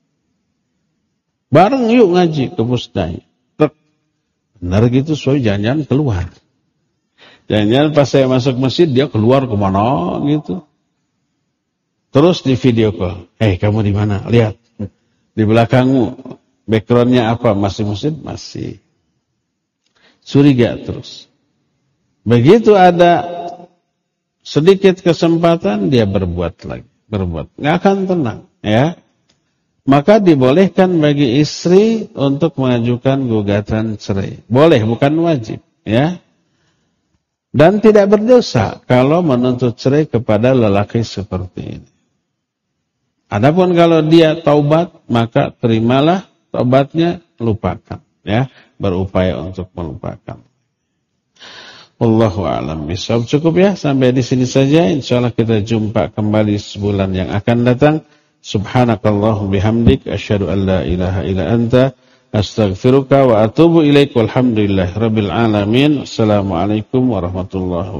Bareng yuk ngaji ke musdai. Benar gitu, suami jangan-jangan keluar. Jangan-jangan pas saya masuk masjid dia keluar kemana gitu. Terus di video call, "Eh, hey, kamu di mana? Lihat. Di belakangmu. Backgroundnya apa? Masih muslim?" Masih. Curiga terus. Begitu ada sedikit kesempatan, dia berbuat lagi. Berbuat. Nggak akan tenang. Ya. Maka dibolehkan bagi istri untuk mengajukan gugatan cerai. Boleh, bukan wajib. Ya. Dan tidak berdosa kalau menuntut cerai kepada lelaki seperti ini. Adapun kalau dia taubat, maka terimalah taubatnya, lupakan, ya, berupaya untuk melupakan. Wallahu a'lam bishawab. Cukup ya sampai di sini saja. Insyaallah kita jumpa kembali sebulan yang akan datang. Subhanakallahu bihamdik asyhadu an la ilaha illa anta astaghfiruka wa atubu ilaik. Walhamdulillahirabbil alamin. Assalamualaikum warahmatullahi wabarakatuh.